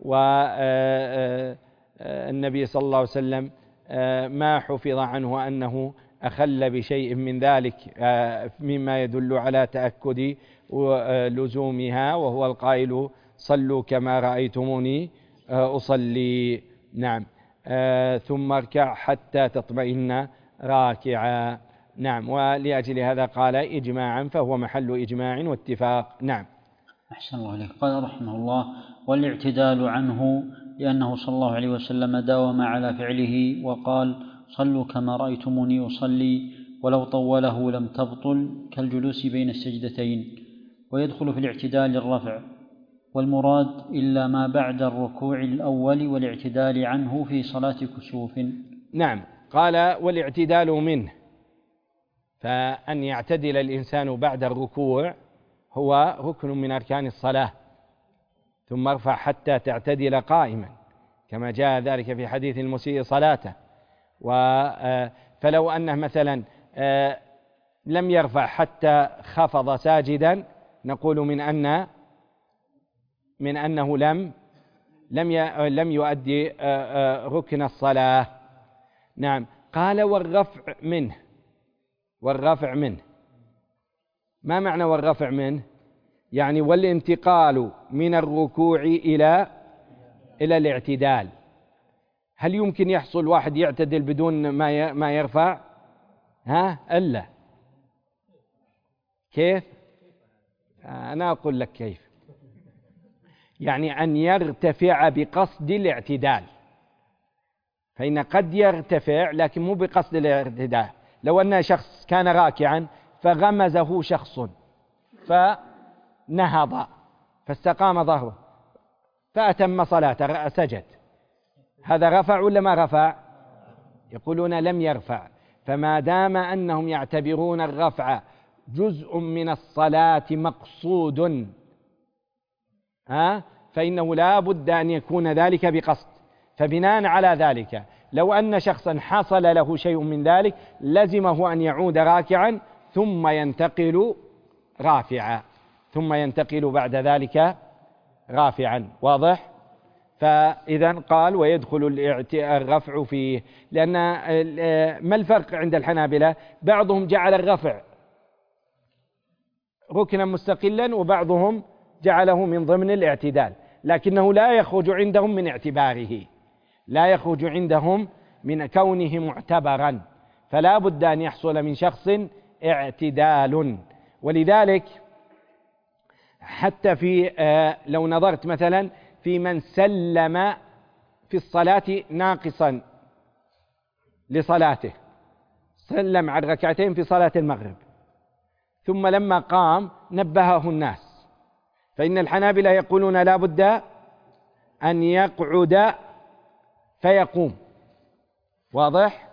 والنبي صلى الله عليه وسلم ما حفظ عنه أنه أخل بشيء من ذلك مما يدل على تأكد لزومها، وهو القائل: صلوا كما رأيتموني أصلي. نعم. ثم اركع حتى تطمئن راكعا. نعم. ولأجل هذا قال إجماعا، فهو محل إجماع واتفاق. نعم. أحسن الله عليه. قال رحمه الله: والاعتدال عنه، لأنه صلى الله عليه وسلم داوم على فعله وقال: صلوا كما رأيتموني أصلي، ولو طوله لم تبطل كالجلوس بين السجدتين. ويدخل في الاعتدال الرفع، والمراد إلا ما بعد الركوع الأول والاعتدال عنه في صلاة كسوف. نعم. قال: والاعتدال منه، فأن يعتدل الإنسان بعد الركوع هو ركن من أركان الصلاة. ثم ارفع حتى تعتدل قائما، كما جاء ذلك في حديث المسيء صلاته. فلو أنه مثلا لم يرفع حتى خفض ساجدا، نقول من أنه لم يؤدي ركن الصلاة. نعم. قال: والرفع منه. ما معنى والرفع منه؟ يعني والانتقال من الركوع إلى الاعتدال. هل يمكن يحصل واحد يعتدل بدون ما يرفع؟ ألا. كيف؟ أنا أقول لك كيف. يعني أن يرتفع بقصد الاعتدال، فإن قد يرتفع لكن مو بقصد الاعتدال. لو أن شخص كان راكعا فغمزه شخص فنهض فاستقام ظهره فأتم صلاته، سجد، هذا رفع ولا ما رفع؟ يقولون لم يرفع. فما دام أنهم يعتبرون الرفع جزء من الصلاة مقصود، فإنه لا بد أن يكون ذلك بقصد. فبناء على ذلك لو أن شخصا حصل له شيء من ذلك لزمه أن يعود راكعا ثم ينتقل رافعا، ثم ينتقل بعد ذلك رافعا. واضح؟ فإذا قال: ويدخل الرفع فيه. لأن ما الفرق عند الحنابلة؟ بعضهم جعل الرفع ركنا مستقلا، وبعضهم جعله من ضمن الاعتدال، لكنه لا يخرج عندهم من اعتباره، لا يخرج عندهم من كونه معتبرا. فلا بد أن يحصل من شخص اعتدال. ولذلك حتى في لو نظرت مثلا في من سلم في الصلاة ناقصا لصلاته، سلم عن ركعتين في صلاة المغرب ثم لما قام نبهه الناس، فإن الحنابلة يقولون لا بد أن يقعد فيقوم، واضح؟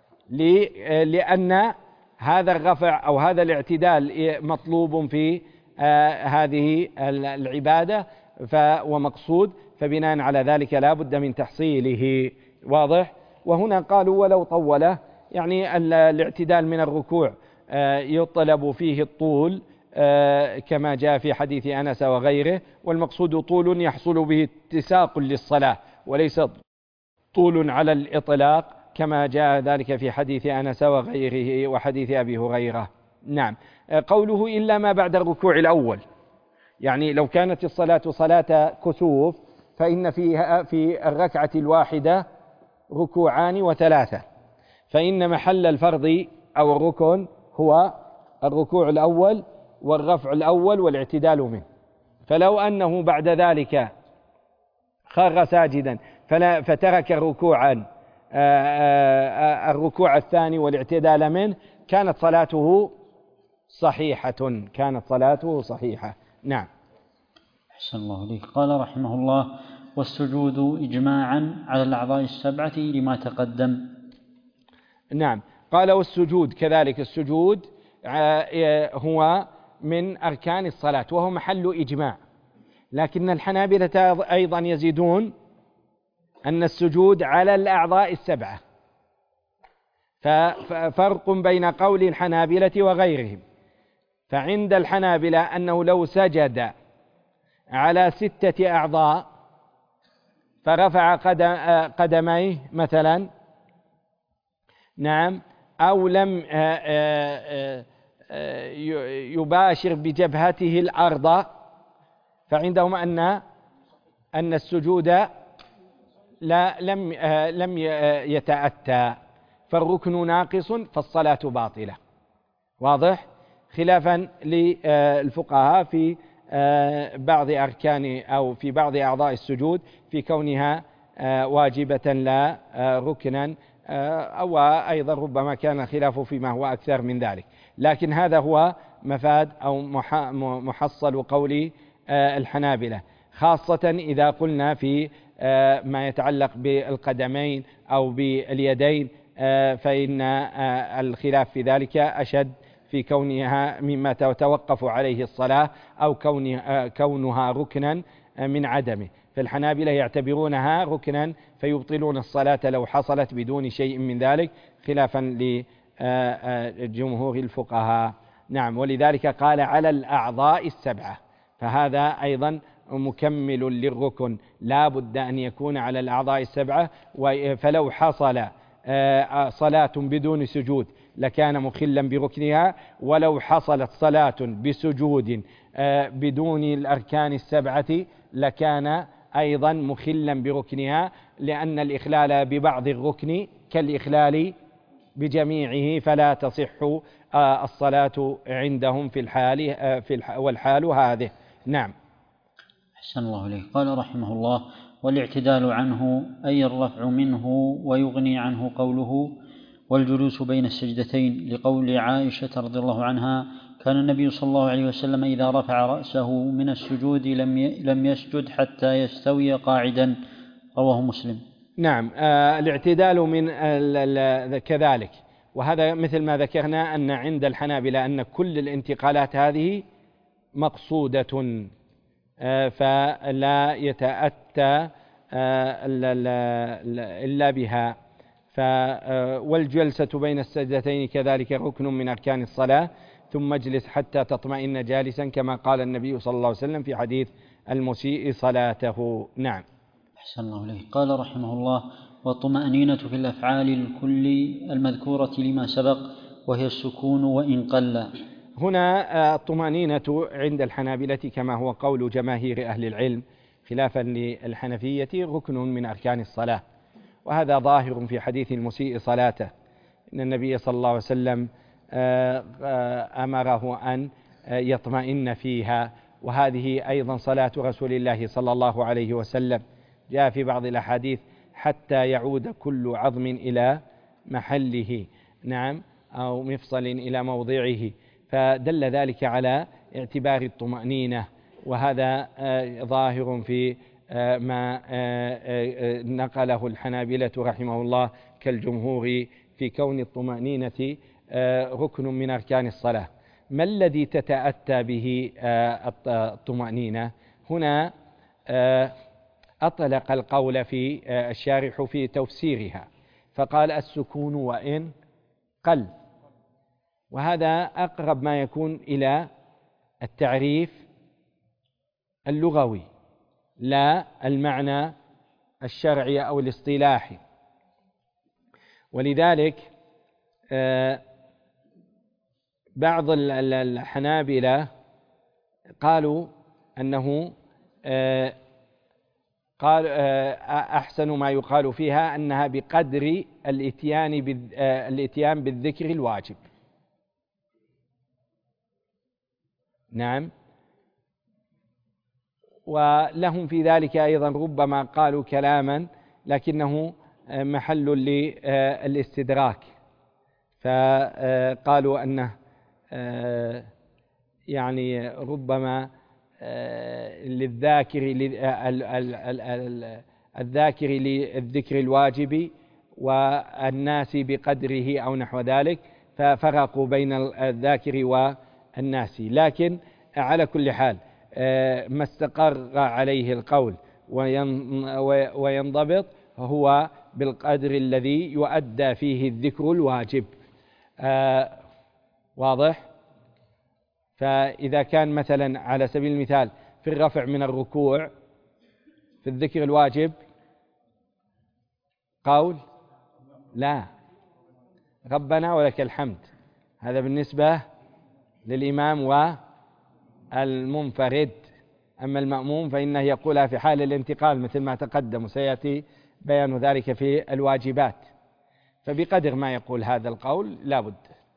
لأن هذا الرفع أو هذا الاعتدال مطلوب في هذه العبادة ومقصود، فبناء على ذلك لا بد من تحصيله، واضح؟ وهنا قالوا ولو طوله، يعني الاعتدال من الركوع يطلب فيه الطول كما جاء في حديث أنس وغيره، والمقصود طول يحصل به اتساق للصلاة وليس طول على الإطلاق كما جاء ذلك في حديث أنس وغيره وحديث أبي هريرة. نعم. قوله إلا ما بعد الركوع الأول، يعني لو كانت الصلاة صلاة كسوف فإن فيها في الركعة الواحدة ركوعان وثلاثة، فإن محل الفرض أو الركن هو الركوع الأول والرفع الأول والاعتدال منه، فلو أنه بعد ذلك خر ساجدا فترك الركوع الثاني والاعتدال منه كانت صلاته صحيحة. نعم. أحسن الله إليك. قال رحمه الله: والسجود إجماعا على الأعضاء السبعة لما تقدم. نعم. قال والسجود كذلك، السجود هو من أركان الصلاة وهو محل إجماع، لكن الحنابلة أيضا يزيدون أن السجود على الأعضاء السبعة، ففرق بين قول الحنابلة وغيرهم. فعند الحنابلة أنه لو سجد على 6 أعضاء فرفع قدميه مثلا، نعم، أو لم يباشر بجبهته الأرض، فعندهم أن السجود لم يتأتى، فالركن ناقص فالصلاة باطلة، واضح؟ خلافا للفقهاء في بعض أركان أو في بعض أعضاء السجود في كونها واجبة لا ركنا، أو أيضا ربما كان خلاف فيما هو أكثر من ذلك، لكن هذا هو مفاد أو محصل قول الحنابلة، خاصة إذا قلنا في ما يتعلق بالقدمين أو باليدين، فإن الخلاف في ذلك أشد في كونها مما تتوقف عليه الصلاة أو كونها ركنا من عدمه، فالحنابلة يعتبرونها ركنا فيبطلون الصلاة لو حصلت بدون شيء من ذلك، خلافا لجمهور الفقهاء. نعم. ولذلك قال على الأعضاء السبعة، فهذا أيضا مكمل للركن، لا بد أن يكون على الأعضاء السبعة، فلو حصل صلاة بدون سجود لكان مخلا بركنها، ولو حصلت صلاة بسجود بدون الأركان السبعة لكان أيضا مخلا بركنها، لأن الإخلال ببعض الركن كالإخلال بجميعه، فلا تصح الصلاة عندهم في الحال والحال هذه. نعم. أحسن الله إليك. قال رحمه الله: والاعتدال عنه أي الرفع منه ويغني عنه قوله والجلوس بين السجدتين، لقول عائشة رضي الله عنها: كان النبي صلى الله عليه وسلم إذا رفع رأسه من السجود لم يسجد حتى يستوي قاعدا، رواه مسلم. نعم. الاعتدال من كذلك، وهذا مثل ما ذكرنا أن عند الحنابلة أن كل الانتقالات هذه مقصودة، فلا يتأتى إلا بها. والجلسة بين السجدتين كذلك ركن من أركان الصلاة، ثم اجلس حتى تطمئن جالسا كما قال النبي صلى الله عليه وسلم في حديث المسيء صلاته. نعم. أحسن الله إليه. قال رحمه الله: والطمأنينة في الأفعال الكل المذكورة لما سبق، وهي السكون وإن قل. هنا الطمأنينة عند الحنابلة كما هو قول جماهير أهل العلم خلافا للحنفية ركن من أركان الصلاة، وهذا ظاهر في حديث المسيء صلاته، إن النبي صلى الله عليه وسلم أمره أن يطمئن فيها، وهذه أيضا صلاة رسول الله صلى الله عليه وسلم. جاء في بعض الأحاديث حتى يعود كل عظم إلى محله، نعم، أو مفصل إلى موضعه، فدل ذلك على اعتبار الطمأنينة، وهذا ظاهر في ما نقله الحنابلة رحمه الله كالجمهور في كون الطمأنينة ركن من أركان الصلاة. ما الذي تتأتى به الطمأنينة؟ هنا أطلق القول في الشارح في تفسيرها فقال السكون وإن قل، وهذا أقرب ما يكون إلى التعريف اللغوي لا المعنى الشرعي أو الاصطلاحي. ولذلك بعض الحنابلة قالوا أنه قال أحسن ما يقال فيها أنها بقدر الإتيان بالذكر الواجب. نعم، ولهم في ذلك أيضا ربما قالوا كلاما لكنه محل للاستدراك، فقالوا أنه يعني ربما الذاكر للذكر الواجب والناس بقدره أو نحو ذلك، ففرقوا بين الذاكر والناس. لكن على كل حال ما استقر عليه القول وينضبط هو بالقدر الذي يؤدى فيه الذكر الواجب. واضح؟ فإذا كان مثلا على سبيل المثال في الرفع من الركوع في الذكر الواجب قول لا ربنا ولك الحمد، هذا بالنسبة للإمام والمنفرد. أما المأموم فإنه يقولها في حال الانتقال مثل ما تقدم، وسيأتي بيان ذلك في الواجبات. فبقدر ما يقول هذا القول لابد.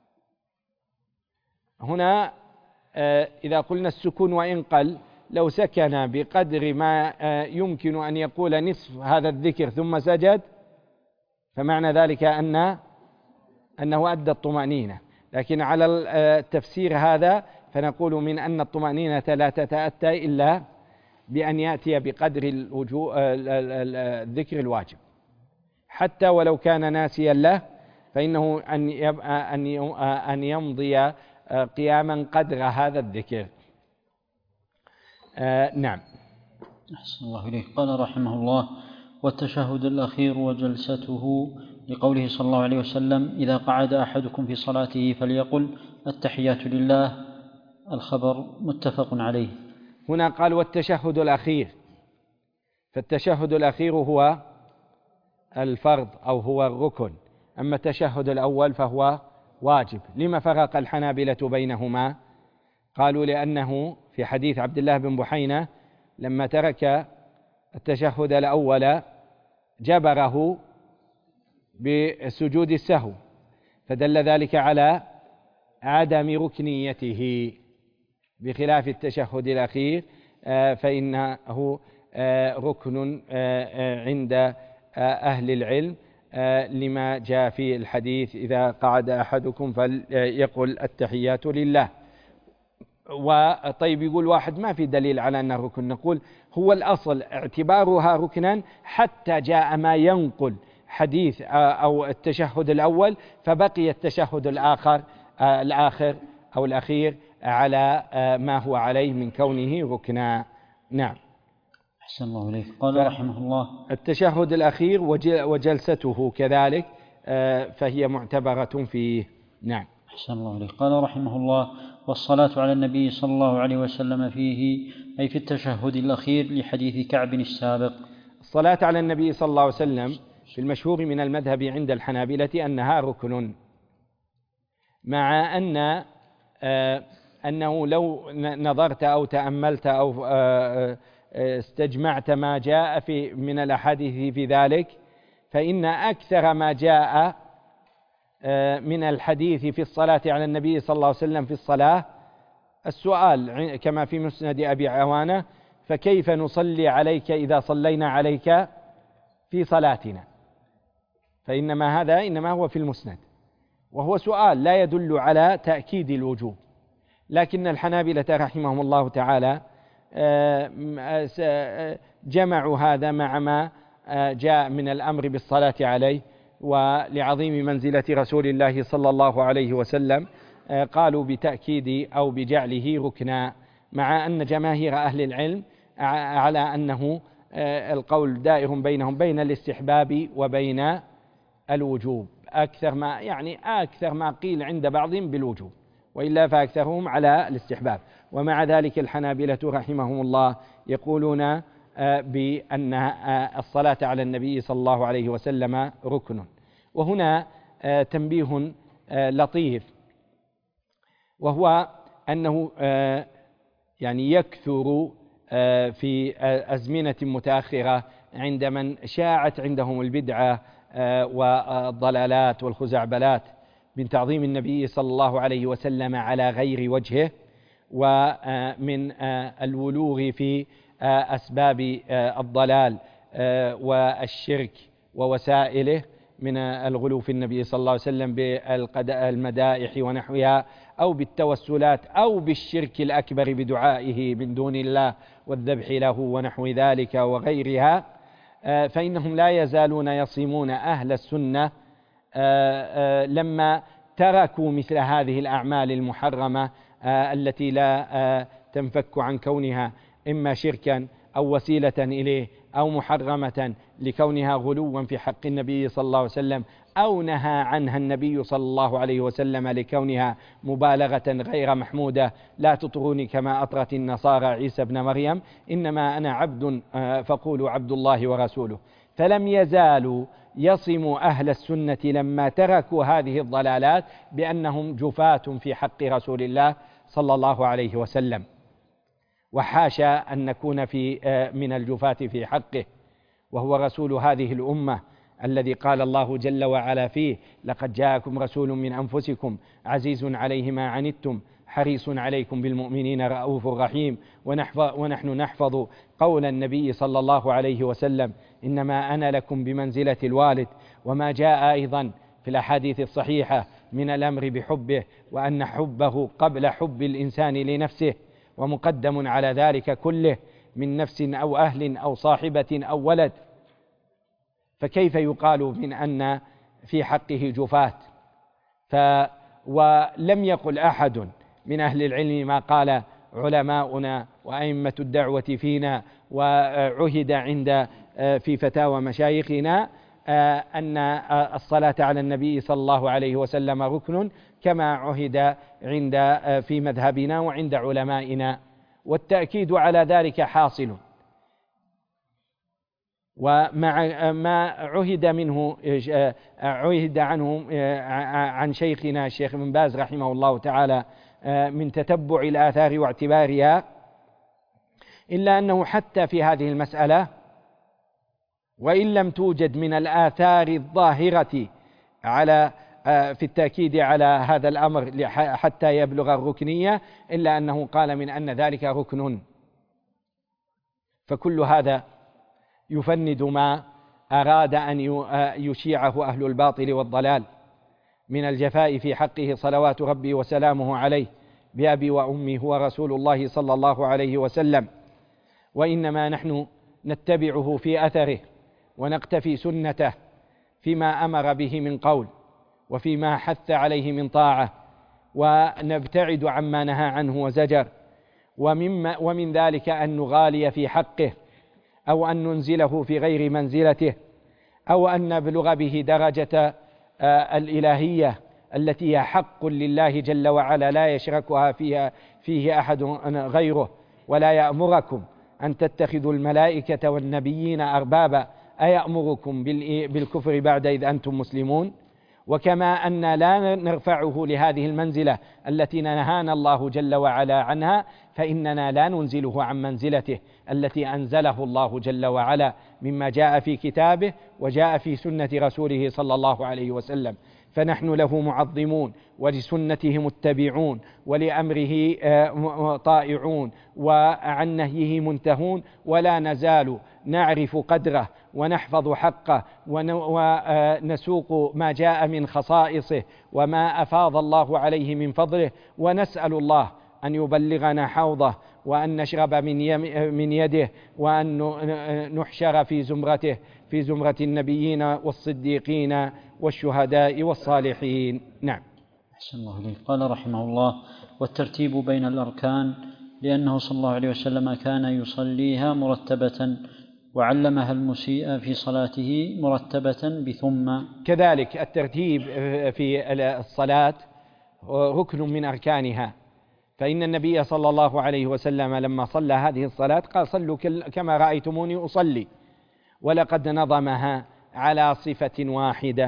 هنا إذا قلنا السكون وإن قل، لو سكن بقدر ما يمكن أن يقول نصف هذا الذكر ثم سجد فمعنى ذلك أنه أدى الطمأنينة. لكن على التفسير هذا فنقول من أن الطمأنينة لا تتأتى إلا بأن يأتي بقدر الذكر الواجب، حتى ولو كان ناسيا له فإنه أن يمضي قياما قدر هذا الذكر. نعم. أحسن الله إليك. قال رحمه الله: والتشهد الأخير وجلسته، لقوله صلى الله عليه وسلم: إذا قعد أحدكم في صلاته فليقل التحيات لله. الخبر متفق عليه. هنا قال والتشهد الأخير، فالتشهد الأخير هو الفرض أو هو الركن، أما التشهد الأول فهو واجب. لما فرق الحنابلة بينهما؟ قالوا لأنه في حديث عبد الله بن بحينة لما ترك التشهد الأول جبره بسجود السهو، فدل ذلك على عدم ركنيته، بخلاف التشهد الأخير فإنه ركن عند أهل العلم لما جاء في الحديث: إذا قعد أحدكم فليقل التحيات لله. وطيب يقول واحد ما في دليل على أنه ركن، نقول هو الأصل اعتبارها ركنا حتى جاء ما ينقل حديث أو التشهد الأول فبقي التشهد الآخر أو الأخير على ما هو عليه من كونه ركنا. نعم. أحسن الله إليك. قال رحمه الله: التشهد الأخير وجلسته كذلك فهي معتبرة فيه. نعم. أحسن الله إليك. قال رحمه الله: والصلاة على النبي صلى الله عليه وسلم فيه، أي في التشهد الأخير، لحديث كعب السابق. الصلاة على النبي صلى الله عليه وسلم في المشهور من المذهب عند الحنابلة أنها ركن، مع أنه لو نظرت أو تأملت أو استجمعت ما جاء من الأحاديث في ذلك، فإن أكثر ما جاء من الحديث في الصلاة على النبي صلى الله عليه وسلم في الصلاة السؤال كما في مسند أبي عوانة: فكيف نصلي عليك إذا صلينا عليك في صلاتنا؟ فإنما هذا إنما هو في المسند، وهو سؤال لا يدل على تأكيد الوجوب. لكن الحنابلة رحمهم الله تعالى جمعوا هذا مع ما جاء من الأمر بالصلاة عليه ولعظيم منزلة رسول الله صلى الله عليه وسلم، قالوا بتأكيد أو بجعله ركنا، مع أن جماهير أهل العلم على أنه القول دائر بينهم بين الاستحباب وبين الوجوب، أكثر ما قيل عند بعضهم بالوجوب، وإلا فأكثرهم على الاستحباب. ومع ذلك الحنابلة رحمهم الله يقولون بأن الصلاة على النبي صلى الله عليه وسلم ركن. وهنا تنبيه لطيف، وهو أنه يكثر في أزمنة متأخرة عند من شاعت عندهم البدعة والضلالات والخزعبلات من تعظيم النبي صلى الله عليه وسلم على غير وجهه، ومن الولوغ في أسباب الضلال والشرك ووسائله، من الغلو في النبي صلى الله عليه وسلم بالمدائح ونحوها، أو بالتوسلات، أو بالشرك الأكبر بدعائه من دون الله والذبح له ونحو ذلك وغيرها. فإنهم لا يزالون يصمون أهل السنة لما تركوا مثل هذه الأعمال المحرمة التي لا تنفك عن كونها إما شركا أو وسيلة إليه أو محرمة لكونها غلوا في حق النبي صلى الله عليه وسلم، أو نهى عنها النبي صلى الله عليه وسلم لكونها مبالغة غير محمودة: لا تطروني كما أطرت النصارى عيسى بن مريم، إنما أنا عبد فقولوا عبد الله ورسوله. فلم يزالوا يصموا أهل السنة لما تركوا هذه الضلالات بأنهم جفاة في حق رسول الله صلى الله عليه وسلم، وحاشا أن نكون من الجفاة في حقه، وهو رسول هذه الأمة الذي قال الله جل وعلا فيه: لقد جاءكم رسول من أنفسكم عزيز عليه ما عنتم حريص عليكم بالمؤمنين رؤوف رحيم. ونحن نحفظ قول النبي صلى الله عليه وسلم: إنما أنا لكم بمنزلة الوالد. وما جاء أيضا في الأحاديث الصحيحة من الأمر بحبه، وأن حبه قبل حب الإنسان لنفسه ومقدم على ذلك كله من نفس أو أهل أو صاحبة أو ولد. فكيف يقال من أن في حقه جفاة؟ ولم يقل أحد من أهل العلم ما قال علماؤنا وأئمة الدعوة فينا وعهد في فتاوى مشايخنا أن الصلاة على النبي صلى الله عليه وسلم ركن، كما عهد في مذهبنا وعند علمائنا، والتأكيد على ذلك حاصل. ومع ما عهد عنه عن شيخنا الشيخ ابن باز رحمه الله تعالى من تتبع الآثار واعتبارها، إلا أنه حتى في هذه المسألة وإن لم توجد من الآثار الظاهرة في التأكيد على هذا الأمر حتى يبلغ الركنية، إلا أنه قال من أن ذلك ركن. فكل هذا يفند ما أراد أن يشيعه أهل الباطل والضلال من الجفاء في حقه صلوات ربي وسلامه عليه بأبي وأمي هو رسول الله صلى الله عليه وسلم. وإنما نحن نتبعه في أثره ونقتفي سنته فيما أمر به من قول وفيما حث عليه من طاعة، ونبتعد عما نهى عنه وزجر. ومن ذلك أن نغالي في حقه، أو أن ننزله في غير منزلته، أو أن نبلغ به درجة الإلهية التي هي حق لله جل وعلا لا يشركها فيه أحد غيره. ولا يأمركم أن تتخذوا الملائكة والنبيين أربابا أيأمركم بالكفر بعد إذ أنتم مسلمون. وكما أن لا نرفعه لهذه المنزلة التي نهانا الله جل وعلا عنها، فإننا لا ننزله عن منزلته التي أنزله الله جل وعلا مما جاء في كتابه وجاء في سنة رسوله صلى الله عليه وسلم. فنحن له معظمون ولسنته متبعون ولأمره طائعون وعن نهيه منتهون، ولا نزال نعرف قدره ونحفظ حقه ونسوق ما جاء من خصائصه وما أفاض الله عليه من فضله، ونسأل الله أن يبلغنا حوضه وأن نشرب من يده وأن نحشر في زمرته، في زمرة النبيين والصديقين والشهداء والصالحين. نعم. أحسن الله إليك. قال رحمه الله: والترتيب بين الأركان، لأنه صلى الله عليه وسلم كان يصليها مرتبة، وعلمها المسيء في صلاته مرتبة بثم. كذلك الترتيب في الصلاة ركن من أركانها، فإن النبي صلى الله عليه وسلم لما صلى هذه الصلاة قال: صلوا كما رأيتموني أصلي، ولقد نظمها على صفة واحدة،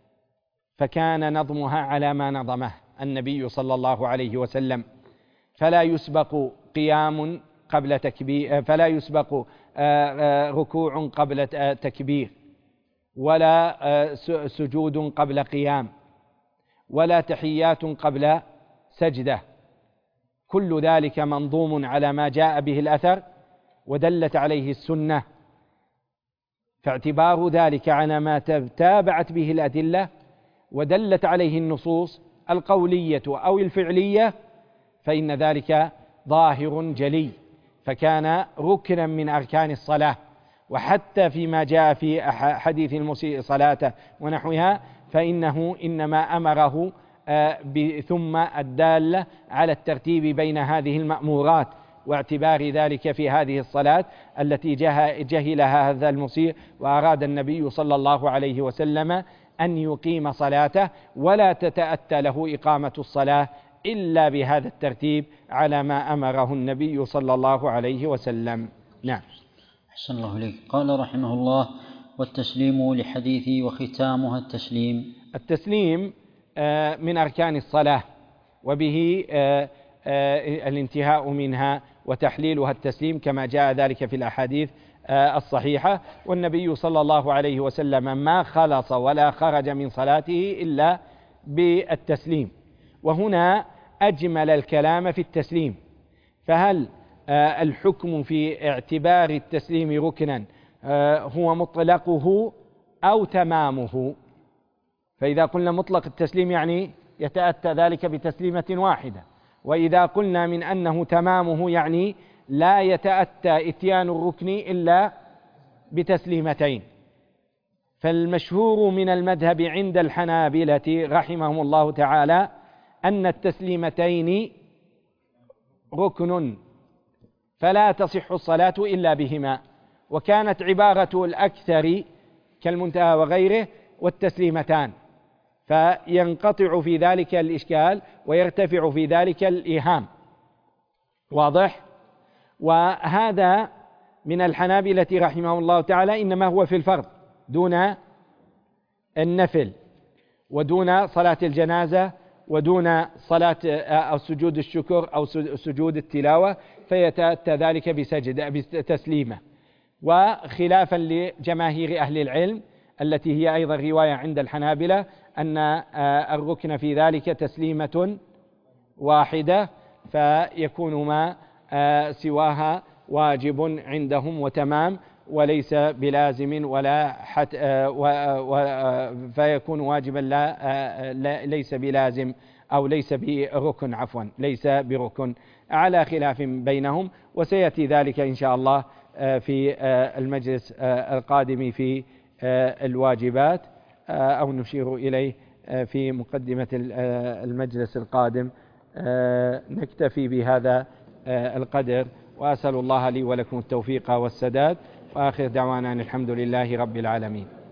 فكان نظمها على ما نظمه النبي صلى الله عليه وسلم، فلا يسبق قيام قبل تكبير، فلا يسبق ركوع قبل تكبير، ولا سجود قبل قيام، ولا تحيات قبل سجدة، كل ذلك منظوم على ما جاء به الأثر ودلت عليه السنة، فاعتبار ذلك على ما تابعت به الأدلة ودلت عليه النصوص القولية أو الفعلية، فإن ذلك ظاهر جلي، فكان ركنا من أركان الصلاة. وحتى فيما جاء في حديث المسيء صلاته ونحوها، فإنه إنما أمره ثم الدالة على الترتيب بين هذه المأمورات، واعتبار ذلك في هذه الصلاة التي جهلها هذا المسيء، وأراد النبي صلى الله عليه وسلم أن يقيم صلاته ولا تتأتى له إقامة الصلاة إلا بهذا الترتيب على ما أمره النبي صلى الله عليه وسلم. نعم. أحسن الله إليك. قال رحمه الله: والتسليم لحديثي وختامها التسليم. التسليم من أركان الصلاة، وبه الانتهاء منها وتحليلها التسليم كما جاء ذلك في الأحاديث الصحيحة، والنبي صلى الله عليه وسلم ما خلص ولا خرج من صلاته إلا بالتسليم. وهنا أجمل الكلام في التسليم، فهل الحكم في اعتبار التسليم ركنا هو مطلقه أو تمامه؟ فإذا قلنا مطلق التسليم يعني يتأتى ذلك بتسليمة واحدة، وإذا قلنا من أنه تمامه يعني لا يتأتى إتيان الركن إلا بتسليمتين. فالمشهور من المذهب عند الحنابلة رحمهم الله تعالى أن التسليمتين ركن، فلا تصح الصلاة إلا بهما، وكانت عبارة الأكثر كالمنتهى وغيره والتسليمتان، فينقطع في ذلك الإشكال ويرتفع في ذلك الإيهام. واضح؟ وهذا من الحنابلة رحمه الله تعالى إنما هو في الفرض دون النفل، ودون صلاة الجنازة، ودون صلاة أو سجود الشكر أو سجود التلاوة، فيتأتى ذلك بتسليمة. وخلافا لجماهير أهل العلم التي هي أيضا رواية عند الحنابلة أن الركن في ذلك تسليمة واحدة، فيكون ما سواها واجب عندهم وتمام وليس بلازم ولا فيكون واجبا ليس بلازم أو ليس بركن، عفوا ليس بركن، على خلاف بينهم. وسيأتي ذلك إن شاء الله في المجلس القادم في الواجبات، أو نشير إليه في مقدمة المجلس القادم. نكتفي بهذا القدر، وأسأل الله لي ولكم التوفيق والسداد، وآخر دعوانا الحمد لله رب العالمين.